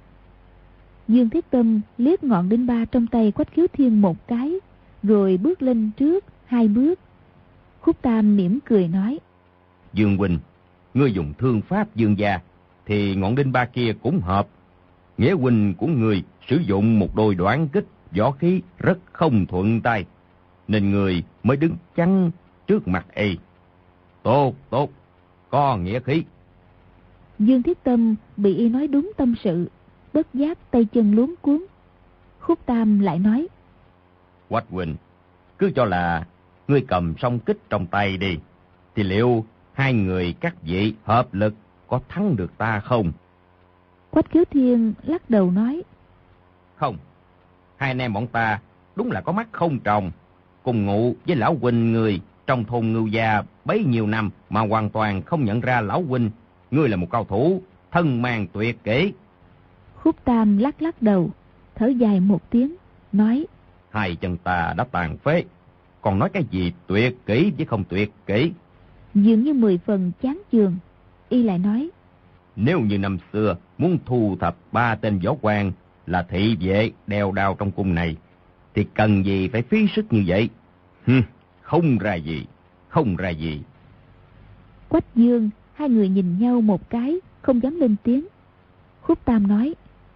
Dương Thiết Tâm liếc ngọn đinh ba trong tay Quách Khiếu Thiên một cái, rồi bước lên trước hai bước. Khúc Tam mỉm cười nói: Dương huynh, ngươi dùng thương pháp Dương gia, thì ngọn đinh ba kia cũng hợp. Nghĩa huynh của ngươi sử dụng một đôi đoản kích, võ khí rất không thuận tay, nên người mới đứng chắn trước mặt y. Tốt, tốt, có nghĩa khí. Dương Thiết Tâm bị y nói đúng tâm sự, bất giác tay chân luống cuống. Khúc Tam lại nói: Quách huynh, cứ cho là ngươi cầm song kích trong tay đi, thì liệu hai người các vị hợp lực có thắng được ta không? Quách Khiếu Thiên lắc đầu nói: Không, hai anh em bọn ta đúng là có mắt không tròng, cùng ngụ với lão huynh người trong thôn Ngưu Gia bấy nhiêu năm mà hoàn toàn không nhận ra lão huynh ngươi là một cao thủ thân mang tuyệt kỹ. Khúc Tam lắc lắc đầu, thở dài một tiếng, nói: Hai chân ta đã tàn phế, còn nói cái gì tuyệt kỹ chứ không tuyệt kỹ. Dường như 10 phần chán chường, y lại nói: Nếu như năm xưa muốn thu thập 3 tên võ quan là thị vệ đeo đao trong cung này, thì cần gì phải phí sức như vậy? Không ra gì, không ra gì. Quách Dương, hai người nhìn nhau một cái, không dám lên tiếng. Khúc Tam nói: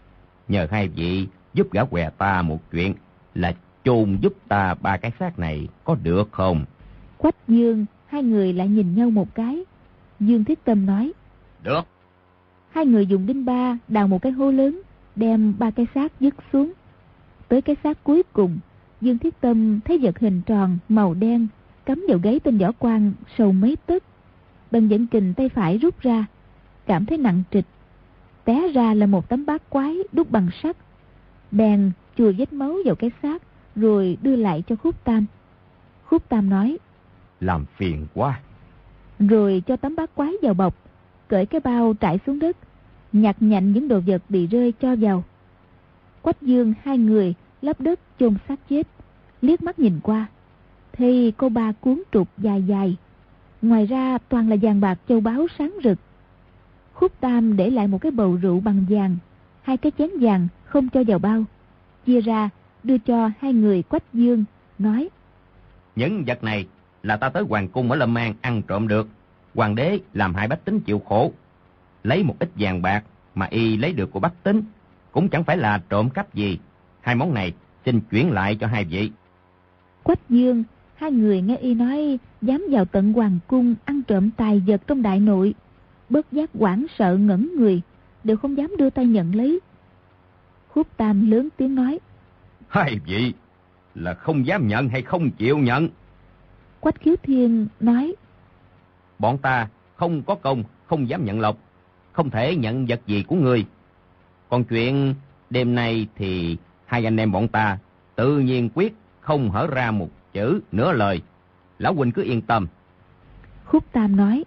nhờ hai vị giúp gã què ta một chuyện, là chôn giúp ta 3 cái xác này, có được không? Quách Dương, hai người lại nhìn nhau một cái. Dương Thiết Tâm nói: Được. Hai người dùng đinh ba đào một cái hố lớn, đem 3 cái xác dứt xuống. Tới cái xác cuối cùng, Dương Thiết Tâm thấy vật hình tròn màu đen cắm vào gáy tên võ quan sâu mấy tấc. Bèn dẫn kình tay phải rút ra, cảm thấy nặng trịch. Té ra là một tấm bát quái đúc bằng sắt. Bèn chùi vết máu vào cái xác, rồi đưa lại cho Khúc Tam. Khúc Tam nói: Làm phiền quá. Rồi cho tấm bát quái vào bọc, cởi cái bao trải xuống đất, nhặt nhạnh những đồ vật bị rơi cho vào. Quách Dương hai người lấp đất chôn xác chết, liếc mắt nhìn qua, thì có 3 cuốn trục dài dài, ngoài ra toàn là vàng bạc châu báu sáng rực. Khúc Tam để lại một cái bầu rượu bằng vàng, 2 cái chén vàng không cho vào bao, chia ra đưa cho hai người Quách Dương, nói: Những vật này là ta tới hoàng cung ở Lâm An ăn trộm được. Hoàng đế làm hại bách tính chịu khổ, lấy một ít vàng bạc mà y lấy được của bách tính, cũng chẳng phải là trộm cắp gì. 2 món này xin chuyển lại cho hai vị. Quách Dương hai người nghe y nói dám vào tận hoàng cung ăn trộm tài vật trong đại nội, bất giác hoảng sợ ngẩn người, đều không dám đưa tay nhận lấy. Khúc Tam lớn tiếng nói: Hai vị là không dám nhận hay không chịu nhận? Quách Khiếu Thiên nói: Bọn ta không có công, không dám nhận lộc, không thể nhận vật gì của ngươi. Còn chuyện đêm nay thì hai anh em bọn ta tự nhiên quyết không hở ra một chữ nửa lời. Lão huynh cứ yên tâm. Khúc Tam nói: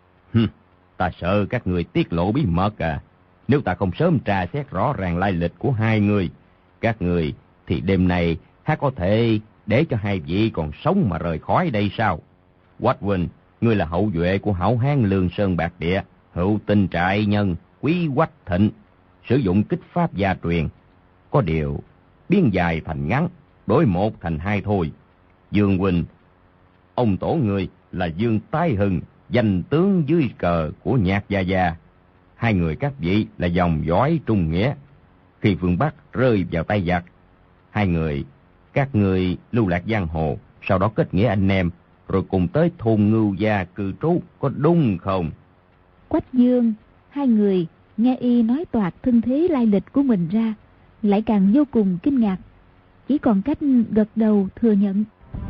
Ta sợ các người tiết lộ bí mật à. Nếu ta không sớm tra xét rõ ràng lai lịch của hai người, các người, thì đêm nay há có thể để cho hai vị còn sống mà rời khỏi đây sao? Quách huynh, ngươi là hậu duệ của hảo hán Lương Sơn Bạc Địa, hữu tinh trại nhân Quý Quách Thịnh, sử dụng kích pháp gia truyền. Có điều biến dài thành ngắn, đổi 1 thành 2 thôi. Dương huynh, ông tổ ngươi là Dương Tái Hưng, danh tướng dưới cờ của Nhạc Gia Gia. Hai người các vị là dòng dõi trung nghĩa. Khi phương Bắc rơi vào tay giặc, hai người các ngươi lưu lạc giang hồ, sau đó kết nghĩa anh em, rồi cùng tới thôn Ngưu Gia cư trú, có đúng không? Quách Dương hai người nghe y nói toạc thân thế lai lịch của mình ra, lại càng vô cùng kinh ngạc, chỉ còn cách gật đầu thừa nhận.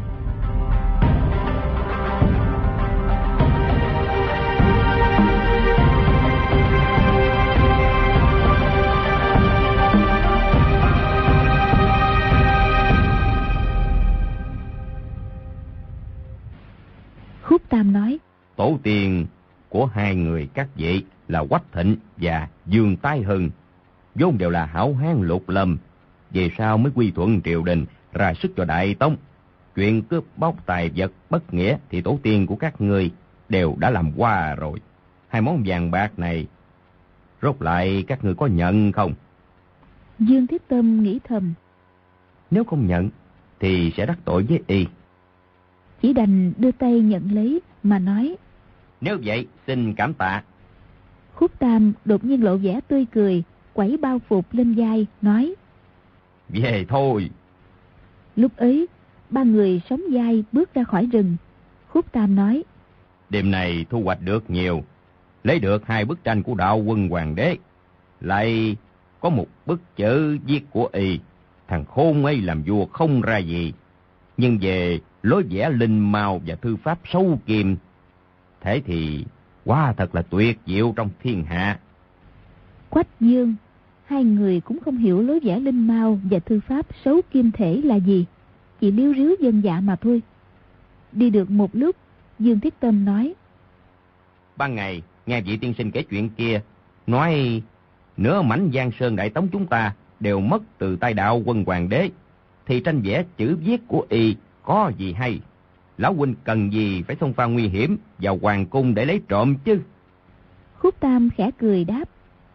Khúc Tam nói: Tổ tiên của hai người các vị là Quách Thịnh và Dương Tái Hưng, vốn đều là hảo hán lục lâm, về sau mới quy thuận triều đình, ra sức cho Đại Tống. Chuyện cướp bóc tài vật bất nghĩa thì tổ tiên của các ngươi đều đã làm qua rồi. 2 món vàng bạc này rốt lại các ngươi có nhận không? Dương Thiết Tâm nghĩ thầm: Nếu không nhận thì sẽ đắc tội với y. Chỉ đành đưa tay nhận lấy mà nói: Nếu vậy xin cảm tạ. Khúc Tam đột nhiên lộ vẻ tươi cười, quẩy bao phục lên vai, nói: Về thôi. Lúc ấy 3 người sóng vai bước ra khỏi rừng. Khúc Tam nói: Đêm này thu hoạch được nhiều, lấy được 2 bức tranh của đạo quân hoàng đế, lại có một bức chữ viết của y. Thằng khôn ấy làm vua không ra gì, nhưng về lối vẽ linh mao và thư pháp sâu kiềm, thế thì quá thật là tuyệt diệu trong thiên hạ. Quách Dương hai người cũng không hiểu lối vẽ linh mao và thư pháp xấu kim thể là gì, chỉ líu ríu dân dạ mà thôi. Đi được một lúc, Dương Thiết Tâm nói: Ban ngày nghe vị tiên sinh kể chuyện kia, nói nửa mảnh Giang Sơn Đại Tống chúng ta đều mất từ tay đạo quân hoàng đế, thì tranh vẽ chữ viết của y có gì hay? Lão huynh cần gì phải xông pha nguy hiểm vào hoàng cung để lấy trộm chứ? Khúc Tam khẽ cười đáp: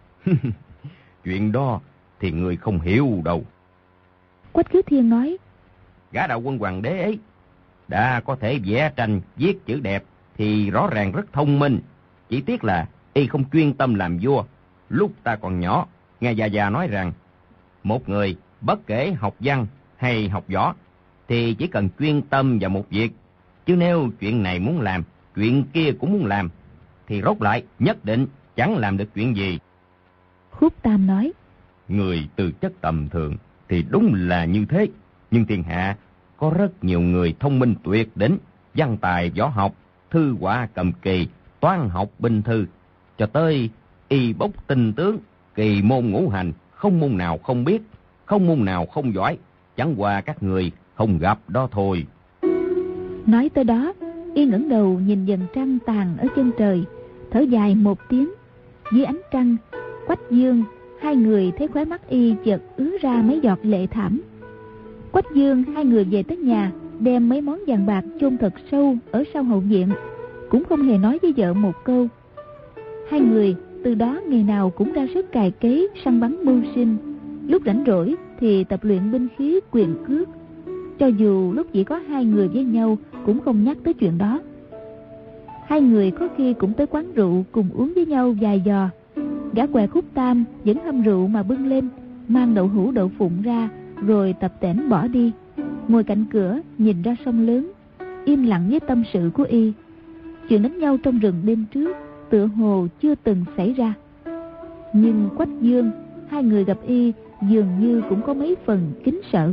Chuyện đó thì người không hiểu đâu. Quách Khiếu Thiên nói: Gã đạo quân hoàng đế ấy đã có thể vẽ tranh viết chữ đẹp thì rõ ràng rất thông minh, chỉ tiếc là y không chuyên tâm làm vua. Lúc ta còn nhỏ, nghe già già nói rằng Một người bất kể học văn hay học võ thì chỉ cần chuyên tâm vào một việc, chứ nếu chuyện này muốn làm, chuyện kia cũng muốn làm, thì rốt lại nhất định chẳng làm được chuyện gì. Khúc Tam nói, Người tư chất tầm thường thì đúng là như thế, nhưng thiên hạ có rất nhiều người thông minh tuyệt đỉnh, văn tài võ học, thư họa cầm kỳ, toán học binh thư, cho tới y bốc tinh tướng, kỳ môn ngũ hành, không môn nào không biết, không môn nào không giỏi, chẳng qua các người không gặp đó thôi. Nói tới đó, y ngẩng đầu nhìn dần trăng tàn ở chân trời, thở dài một tiếng. Dưới ánh trăng, Quách Dương, hai người thấy khóe mắt y chợt ứa ra mấy giọt lệ thảm. Quách Dương hai người về tới nhà, đem mấy món vàng bạc chôn thật sâu ở sau hậu viện, cũng không hề nói với vợ một câu. Hai người từ đó ngày nào cũng ra sức cày cấy, săn bắn mưu sinh, lúc rảnh rỗi thì tập luyện binh khí quyền cước. Cho dù lúc chỉ có hai người với nhau cũng không nhắc tới chuyện đó. Hai người có khi cũng tới quán rượu cùng uống với nhau vài giò. Gã què Khúc Tam vẫn hâm rượu mà bưng lên, mang đậu hũ đậu phụng ra, rồi tập tễnh bỏ đi, ngồi cạnh cửa nhìn ra sông lớn, im lặng với tâm sự của y. Chuyện đánh nhau trong rừng đêm trước tựa hồ chưa từng xảy ra. Nhưng Quách Dương, hai người gặp y dường như cũng có mấy phần kính sợ.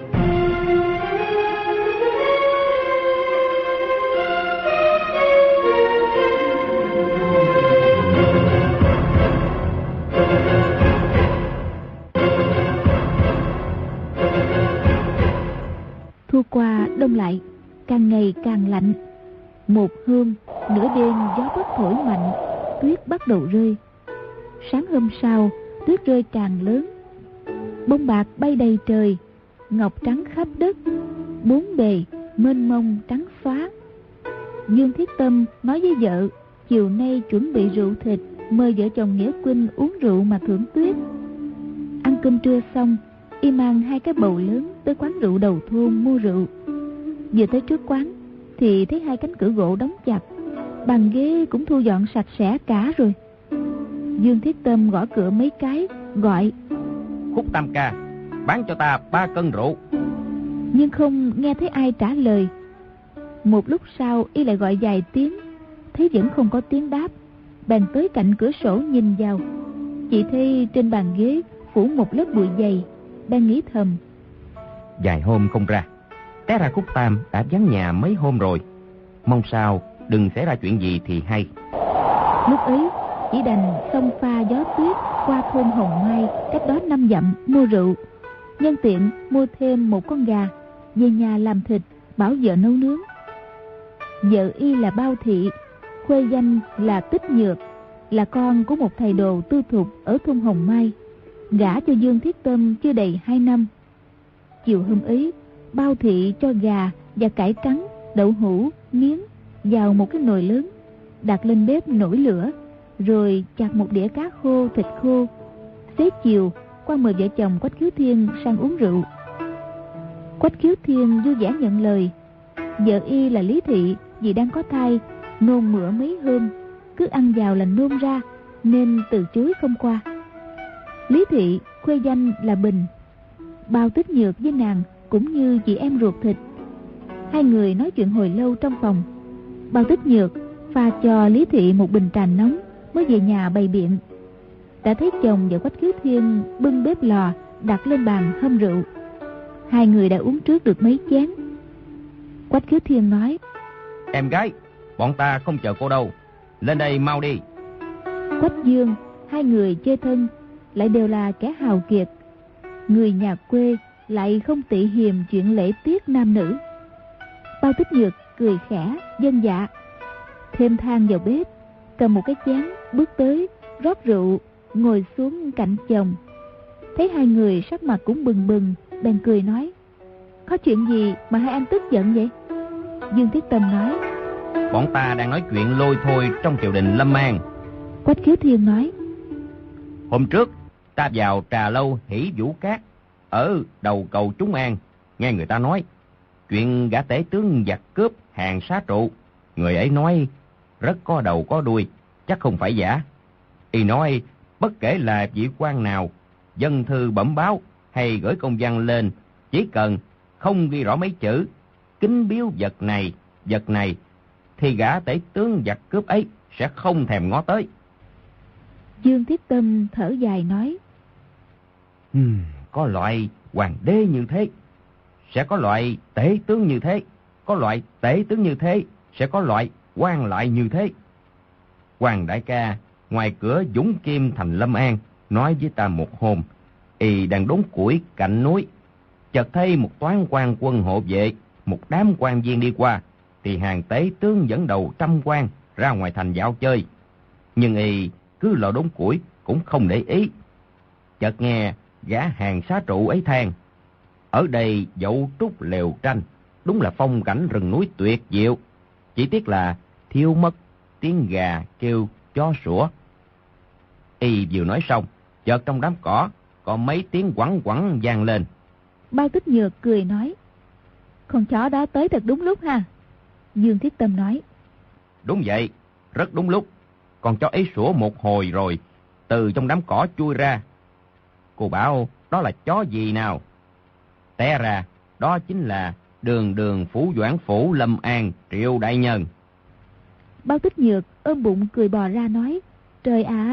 Thu qua đông lại, càng ngày càng lạnh. Một hôm, nửa đêm gió bấc thổi mạnh, tuyết bắt đầu rơi. Sáng hôm sau, tuyết rơi càng lớn. Bông bạc bay đầy trời, ngọc trắng khắp đất, bốn bề mênh mông trắng xóa. Dương Thiết Tâm nói với vợ, chiều nay chuẩn bị rượu thịt, mời vợ chồng Nghĩa Quynh uống rượu mà thưởng tuyết. Ăn cơm trưa xong, y mang hai cái bầu lớn tới quán rượu đầu thôn mua rượu. Vừa tới trước quán thì thấy hai cánh cửa gỗ đóng chặt, bàn ghế cũng thu dọn sạch sẽ cả rồi. Dương Thiết Tâm gõ cửa mấy cái, gọi: Khúc Tam ca, bán cho ta 3 cân rượu. Nhưng không nghe thấy ai trả lời. Một lúc sau y lại gọi vài tiếng, thấy vẫn không có tiếng đáp, bèn tới cạnh cửa sổ nhìn vào. Chỉ thấy trên bàn ghế phủ một lớp bụi dày, đang nghĩ thầm: Vài hôm không ra, té ra Khúc Tam đã vắng nhà mấy hôm rồi, mong sao đừng xảy ra chuyện gì thì hay. Lúc ấy chỉ đành xông pha gió tuyết qua thôn Hồng Mai cách đó 5 dặm mua rượu, nhân tiện mua thêm một con gà về nhà làm thịt bảo vợ nấu nướng. Vợ y là Bao Thị, khuê danh là Tích Nhược, là con của một thầy đồ tư thục ở thôn Hồng Mai, gả cho Dương Thiết Tâm chưa đầy 2 năm. Chiều hôm ấy, Bao Thị cho gà và cải trắng, đậu hũ, miếng vào một cái nồi lớn, đặt lên bếp nổi lửa, rồi chặt một đĩa cá khô, thịt khô. Xế chiều qua mời vợ chồng Quách Khiếu Thiên sang uống rượu. Quách Khiếu Thiên vui vẻ nhận lời. Vợ y là Lý Thị vì đang có thai, nôn mửa mấy hôm, cứ ăn vào là nôn ra, nên từ chối không qua. Lý Thị khuê danh là Bình. Bao Tích Nhược với nàng cũng như chị em ruột thịt. Hai người nói chuyện hồi lâu trong phòng. Bao Tích Nhược pha cho Lý Thị một bình trà nóng mới về nhà bày biện. Đã thấy chồng và Quách Khiếu Thiên bưng bếp lò đặt lên bàn hâm rượu. Hai người đã uống trước được mấy chén. Quách Khiếu Thiên nói: Em gái, bọn ta không chờ cô đâu, lên đây mau đi. Quách Dương, hai người chơi thân, lại đều là kẻ hào kiệt. Người nhà quê lại không tị hiềm chuyện lễ tiết nam nữ. Bao Tích Nhược cười khẽ dân dạ, thêm than vào bếp, cầm một cái chén bước tới rót rượu, ngồi xuống cạnh chồng. Thấy hai người sắc mặt cũng bừng bừng, bèn cười nói: Có chuyện gì mà hai anh tức giận vậy? Dương Thiết Tâm nói: Bọn ta đang nói chuyện lôi thôi trong triều đình Lâm An. Quách Khiếu Thiên nói: Hôm trước ta vào trà lâu Hỷ Vũ Cát ở đầu cầu Trúng An, nghe người ta nói chuyện gã tể tướng giặc cướp hàng xá trụ. Người ấy nói rất có đầu có đuôi, chắc không phải giả. Y nói bất kể là vị quan nào, dân thư bẩm báo hay gửi công văn lên, chỉ cần không ghi rõ mấy chữ kính biếu vật này, thì gã tể tướng giặc cướp ấy sẽ không thèm ngó tới. Dương Thiết Tâm thở dài nói: Có loại hoàng đế như thế, sẽ có loại tể tướng như thế, có loại tể tướng như thế, sẽ có loại quan lại như thế. Hoàng đại ca ngoài cửa Dũng Kim thành Lâm An nói với ta một hôm, y đang đốn củi cạnh núi, chợt thấy một toán quan quân hộ vệ, một đám quan viên đi qua, thì hàng tể tướng dẫn đầu 100 quan ra ngoài thành dạo chơi, nhưng y cứ lo đốn củi cũng không để ý. Chợt nghe gã hàng xá trụ ấy than: ở đây dậu trúc lều tranh, đúng là phong cảnh rừng núi tuyệt diệu, chỉ tiếc là thiếu mất tiếng gà kêu chó sủa. Y vừa nói xong, chợt trong đám cỏ có mấy tiếng quẳng quẳng vang lên. Bao Tích Nhược cười nói: con chó đó tới thật đúng lúc ha. Dương Thiết Tâm nói: đúng vậy, rất đúng lúc. Con chó ấy sủa một hồi rồi từ trong đám cỏ chui ra. Cô bảo đó là chó gì nào? Té ra đó chính là Đường Phủ Doãn Phủ Lâm An Triệu đại nhân. Bao Tích Nhược ôm bụng cười bò ra nói: trời ạ!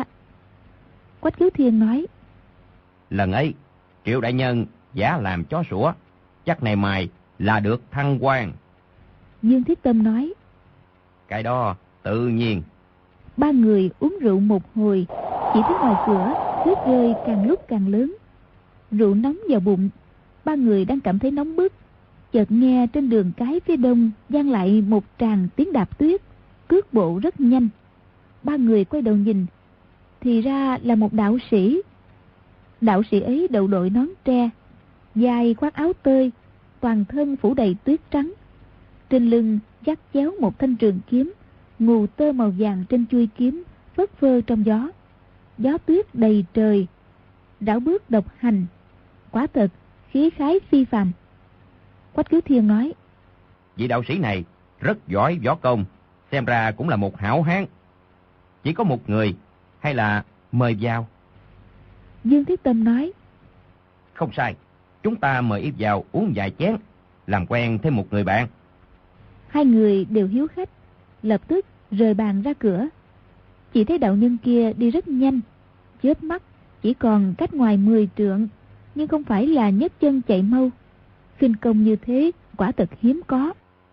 Quách Khiếu Thiên nói: lần ấy Triệu đại nhân giả làm chó sủa, chắc này mày là được thăng quan. Dương Thiết Tâm nói: cái đó tự nhiên. Ba người uống rượu một hồi, chỉ thấy ngoài cửa tuyết rơi càng lúc càng lớn. Rượu nóng vào bụng, ba người đang cảm thấy nóng bức, chợt nghe trên đường cái phía đông vang lại một tràng tiếng đạp tuyết, cước bộ rất nhanh. Ba người quay đầu nhìn, thì ra là một đạo sĩ. Đạo sĩ ấy đầu đội nón tre, vai khoác áo tơi, toàn thân phủ đầy tuyết trắng, trên lưng vắt chéo một thanh trường kiếm, ngù tơ màu vàng trên chuôi kiếm phất phơ trong gió. Gió tuyết đầy trời, rảo bước độc hành, quả thật khí khái phi phàm. Quách Khiếu Thiên nói: vị đạo sĩ này rất giỏi võ công, xem ra cũng là một hảo hán. Chỉ có một người, hay là mời vào? Dương Thiết Tâm nói: không sai, chúng ta mời y vào uống vài chén, làm quen thêm một người bạn. Hai người đều hiếu khách, lập tức rời bàn ra cửa. Chỉ thấy đạo nhân kia đi rất nhanh, chớp mắt chỉ còn cách ngoài 10 trượng, nhưng không phải là nhấc chân chạy mau. Khinh công như thế quả thật hiếm có.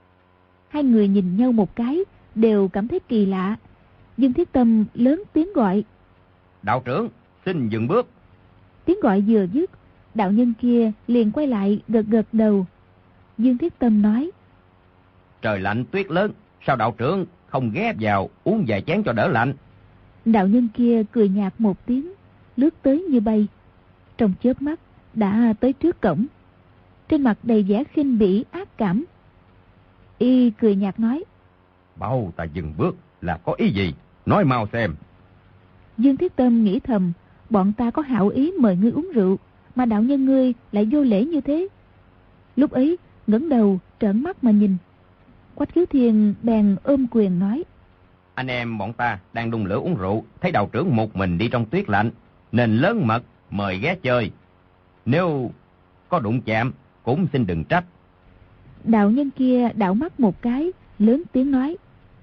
Hai người nhìn nhau một cái, đều cảm thấy kỳ lạ. Dương Thiết Tâm lớn tiếng gọi: đạo trưởng, xin dừng bước. Tiếng gọi vừa dứt, đạo nhân kia liền quay lại gật gật đầu. Dương Thiết Tâm nói: trời lạnh tuyết lớn, sao đạo trưởng không ghé vào uống vài chén cho đỡ lạnh? Đạo nhân kia cười nhạt một tiếng, lướt tới như bay, trong chớp mắt đã tới trước cổng, trên mặt đầy vẻ khinh bỉ ác cảm. Y cười nhạt nói: bảo ta dừng bước là có ý gì, nói mau xem. Dương Thiết Tâm nghĩ thầm, bọn ta có hảo ý mời ngươi uống rượu, mà đạo nhân ngươi lại vô lễ như thế. Lúc ấy ngẩng đầu trợn mắt mà nhìn. Quách Khiếu Thiên bèn ôm quyền nói: anh em bọn ta đang đun lửa uống rượu, thấy đạo trưởng một mình đi trong tuyết lạnh, nên lớn mật mời ghé chơi. Nếu có đụng chạm cũng xin đừng trách. Đạo nhân kia đảo mắt một cái, lớn tiếng nói: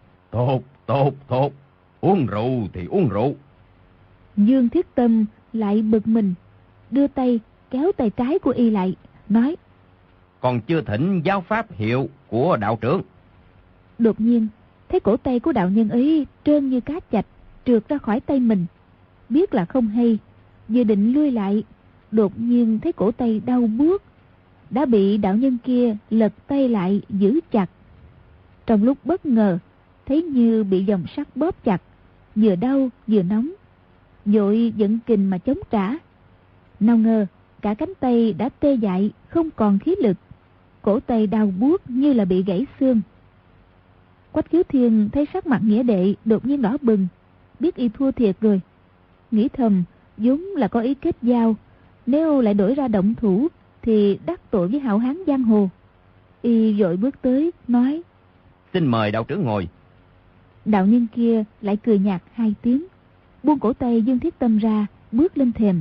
Tốt, uống rượu thì uống rượu. Dương Thiết Tâm lại bực mình, đưa tay kéo tay trái của y lại, nói: còn chưa thỉnh giáo pháp hiệu của đạo trưởng. Đột nhiên thấy cổ tay của đạo nhân ấy trơn như cá chạch, trượt ra khỏi tay mình. Biết là không hay, vừa định lui lại, đột nhiên thấy cổ tay đau buốt, đã bị đạo nhân kia lật tay lại giữ chặt. Trong lúc bất ngờ, thấy như bị dòng sắt bóp chặt, vừa đau vừa nóng, vội dẫn kình mà chống trả. Nào ngờ cả cánh tay đã tê dại, không còn khí lực, cổ tay đau buốt như là bị gãy xương. Quách Khiếu Thiên thấy sắc mặt nghĩa đệ đột nhiên đỏ bừng, biết y thua thiệt rồi, nghĩ thầm vốn là có ý kết giao, nếu lại đổi ra động thủ thì đắc tội với hảo hán giang hồ. Y vội bước tới nói: xin mời đạo trưởng ngồi. Đạo nhân kia lại cười nhạt hai tiếng, buông cổ tay Dương Thiết Tâm ra, bước lên thềm.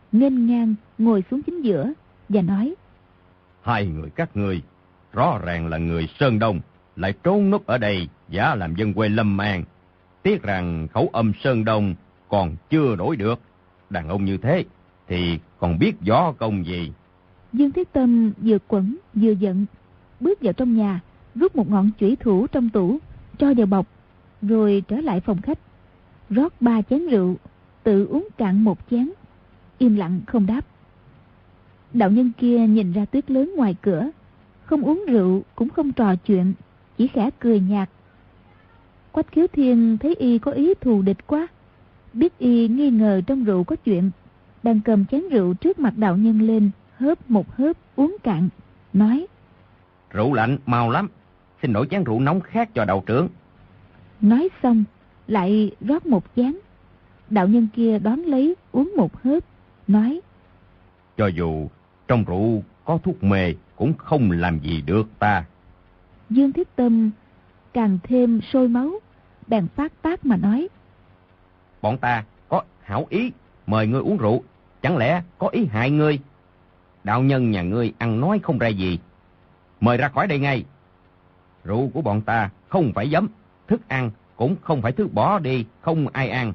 nghênh ngang ngồi xuống chính giữa và nói: Hai người các ngươi rõ ràng là người Sơn Đông, lại trốn núp ở đây giả làm dân quê Lâm An. Tiếc rằng khẩu âm Sơn Đông còn chưa đổi được. Đàn ông như thế thì còn biết võ công gì? Dương Thiết Tâm vừa quẫn vừa giận, bước vào trong nhà, rút một ngọn chủy thủ trong tủ, cho vào bọc, rồi trở lại phòng khách, rót 3 chén rượu, tự uống cạn một chén, im lặng không đáp. Đạo nhân kia nhìn ra tuyết lớn ngoài cửa, không uống rượu cũng không trò chuyện, chỉ khẽ cười nhạt. Quách Khiếu Thiên thấy y có ý thù địch quá, biết y nghi ngờ trong rượu có chuyện, đang cầm chén rượu trước mặt đạo nhân lên, hớp một hớp uống cạn, nói: Rượu lạnh mau lắm, xin đổi chén rượu nóng khác cho đạo trưởng. Nói xong lại rót một chén. Đạo nhân kia đón lấy uống một hớp, nói: Cho dù trong rượu có thuốc mê cũng không làm gì được ta. Dương Thiết Tâm càng thêm sôi máu, bèn phát tác mà nói: Bọn ta có hảo ý mời ngươi uống rượu, chẳng lẽ có ý hại ngươi? Đạo nhân nhà ngươi ăn nói không ra gì, mời ra khỏi đây ngay. Rượu của bọn ta không phải giấm, thức ăn cũng không phải thứ bỏ đi không ai ăn.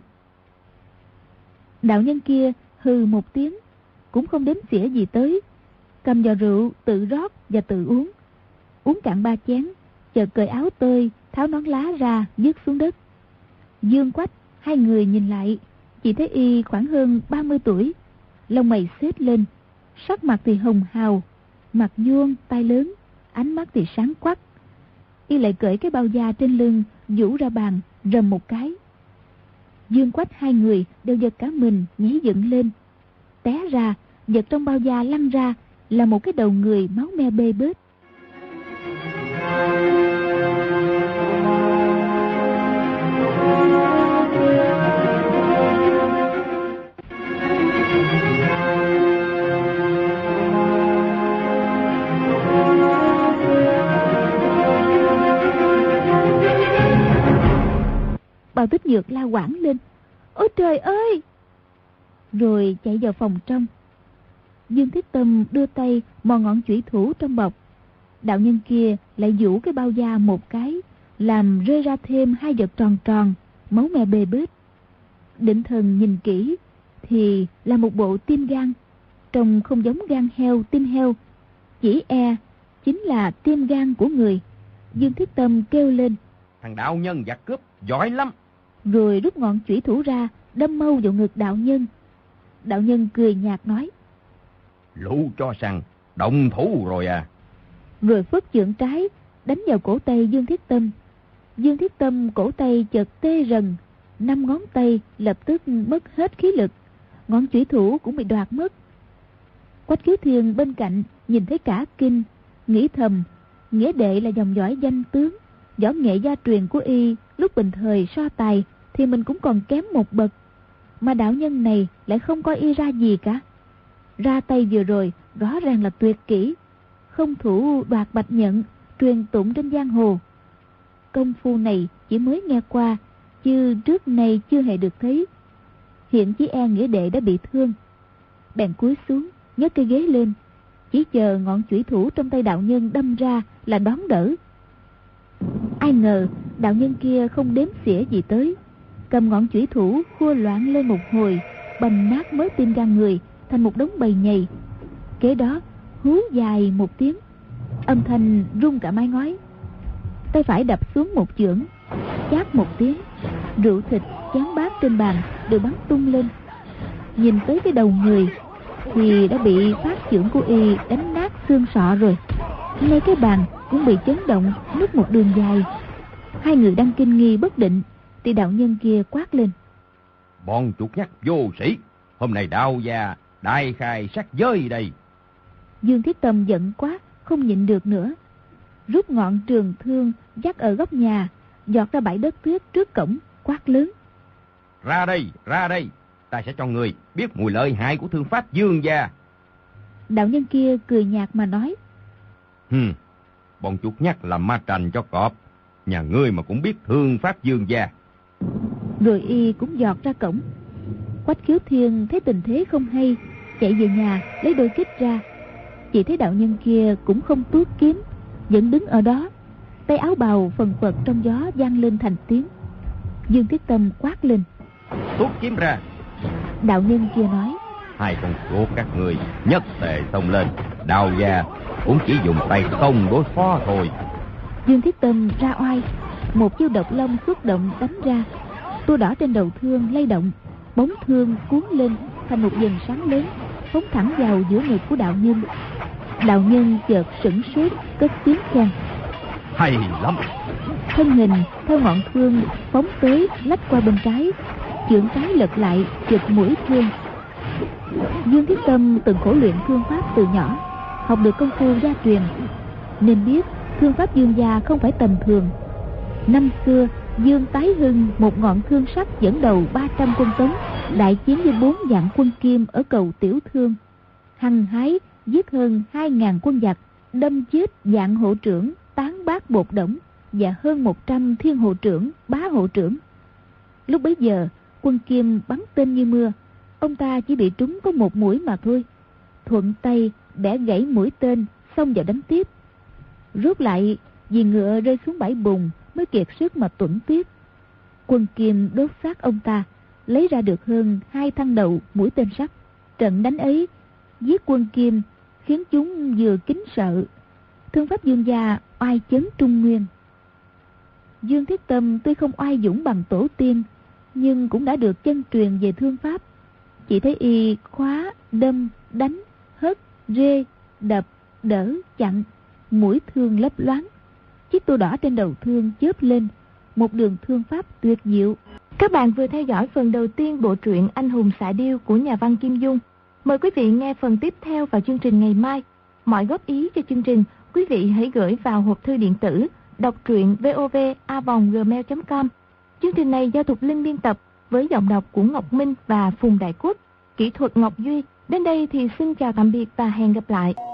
Đạo nhân kia hừ một tiếng, cũng không đếm xỉa gì tới, cầm vào rượu tự rót và tự uống. Uống cạn 3 chén, chợt cởi áo tơi, tháo nón lá ra vứt xuống đất. Dương Quách hai người nhìn lại, chỉ thấy y khoảng hơn 30 tuổi, lông mày xết lên, sắc mặt thì hồng hào, mặt vuông, tai lớn, ánh mắt thì sáng quắc. Y lại cởi cái bao da trên lưng vũ ra bàn, rầm một cái. Dương Quách hai người đều giật cả mình, nhảy dựng lên, té ra, giật trong bao da lăn ra là một cái đầu người máu me bê bết. Bào Tích Nhược la quảng lên: Ôi trời ơi! Rồi chạy vào phòng trong. Dương Thiết Tâm đưa tay mò ngọn chủy thủ trong bọc. Đạo nhân kia lại vũ cái bao da một cái, làm rơi ra thêm 2 vật tròn tròn, máu me bê bết. Định thần nhìn kỹ thì là một bộ tim gan, trông không giống gan heo, tim heo, chỉ chính là tim gan của người. Dương Thiết Tâm kêu lên: Thằng đạo nhân giặc cướp giỏi lắm! Rồi rút ngọn chủy thủ ra, đâm mâu vào ngực đạo nhân. Đạo nhân cười nhạt nói: Lũ cho rằng động thủ rồi à? Rồi phất chưởng trái đánh vào cổ tay Dương Thiết Tâm. Dương Thiết Tâm cổ tay chợt tê rần, 5 ngón tay lập tức mất hết khí lực, ngọn chủy thủ cũng bị đoạt mất. Quách Khiếu Thiên bên cạnh nhìn thấy cả kinh, nghĩ thầm: Nghĩa đệ là dòng dõi danh tướng, võ nghệ gia truyền của y lúc bình thời so tài thì mình cũng còn kém một bậc, mà đạo nhân này lại không coi y ra gì cả. Ra tay vừa rồi rõ ràng là tuyệt kỹ, không thủ đoạt bạch nhận, truyền tụng trên giang hồ. Công phu này chỉ mới nghe qua, chứ trước nay chưa hề được thấy. Hiện chỉ e nghĩa đệ đã bị thương, bèn cúi xuống nhấc cây ghế lên, chỉ chờ ngọn chủy thủ trong tay đạo nhân đâm ra là đón đỡ. Ai ngờ đạo nhân kia không đếm xỉa gì tới, cầm ngọn chủy thủ khua loạn lên một hồi, bầm nát mớ tim gan người thành một đống bầy nhầy. Kế đó hú dài một tiếng, âm thanh rung cả mái ngói. Tay phải đập xuống một chưởng, chát một tiếng, rượu thịt chén bát trên bàn đều bắn tung lên. Nhìn tới cái đầu người thì đã bị phát chưởng của y đánh nát xương sọ rồi. Ngay cái bàn cũng bị chấn động nứt một đường dài. Hai người đang kinh nghi bất định thì đạo nhân kia quát lên: Bọn chuột nhắt vô sĩ, hôm nay đạo gia đại khai sát giới đây. Dương Thiết Tâm giận quá, không nhịn được nữa, rút ngọn trường thương dắt ở góc nhà, giọt ra bãi đất tuyết trước cổng, quát lớn: Ra đây, ta sẽ cho người biết mùi lợi hại của thương pháp Dương gia. Đạo nhân kia cười nhạt mà nói: Bọn chuột nhắt làm ma trành cho cọp, nhà ngươi mà cũng biết thương pháp Dương gia. Rồi y cũng giọt ra cổng. Quách Khiếu Thiên thấy tình thế không hay, chạy về nhà lấy đôi kích ra. Chỉ thấy đạo nhân kia cũng không tuốt kiếm, vẫn đứng ở đó, tay áo bào phần phật trong gió vang lên thành tiếng. Dương Thiết Tâm quát lên: Tuốt kiếm ra. Đạo nhân kia nói: Hai con chuột các người nhất tề xông lên, Đao gia cũng chỉ dùng tay không đối phó thôi. Dương Thiết Tâm ra oai, một chiêu độc long xuất động đánh ra. Tua đỏ trên đầu thương lay động, bóng thương cuốn lên thành một vầng sáng lớn, phóng thẳng vào giữa ngực của đạo nhân. Đạo nhân chợt sửng sốt, cất tiếng khen: Hay lắm. Thân hình theo ngọn thương phóng tới, lách qua bên trái, chưởng trái lật lại chụp mũi thương. Dương Thiết Tâm từng khổ luyện thương pháp từ nhỏ, học được công phu gia truyền, nên biết thương pháp Dương gia không phải tầm thường. Năm xưa Dương Tái Hưng một ngọn thương sắc dẫn đầu 300 quân Tống đại chiến với 4 vạn quân Kim ở cầu Tiểu Thương, hăng hái giết hơn 2.000 quân giặc, đâm chết vạn hộ trưởng, tán bát bột đổng và hơn 100 thiên hộ trưởng, bá hộ trưởng. Lúc bấy giờ quân Kim bắn tên như mưa, ông ta chỉ bị trúng có một mũi mà thôi, thuận tay bẻ gãy mũi tên, xông vào đánh tiếp. Rút lại vì ngựa rơi xuống bãi bùn mới kiệt sức mà tuẫn tiếp. Quân Kim đốt xác ông ta, lấy ra được hơn 2 thăng đầu mũi tên sắt. Trận đánh ấy giết quân Kim khiến chúng vừa kính sợ. Thương pháp Dương gia oai chấn Trung Nguyên. Dương Thiết Tâm tuy không oai dũng bằng tổ tiên, nhưng cũng đã được chân truyền về thương pháp. Chỉ thấy y khóa, đâm, đánh, hất, rê, đập, đỡ, chặn, mũi thương lấp loáng, chiếc tua đỏ trên đầu thương chớp lên, một đường thương pháp tuyệt diệu. Các bạn vừa theo dõi phần đầu tiên bộ truyện Anh hùng xạ điêu của nhà văn Kim Dung. Mời quý vị nghe phần tiếp theo vào chương trình ngày mai. Mọi góp ý cho chương trình, quý vị hãy gửi vào hộp thư điện tử đọc truyện vov@gmail.com. Chương trình này do Thục Linh biên tập với giọng đọc của Ngọc Minh và Phùng Đại Quốc, kỹ thuật Ngọc Duy. Đến đây thì xin chào tạm biệt và hẹn gặp lại.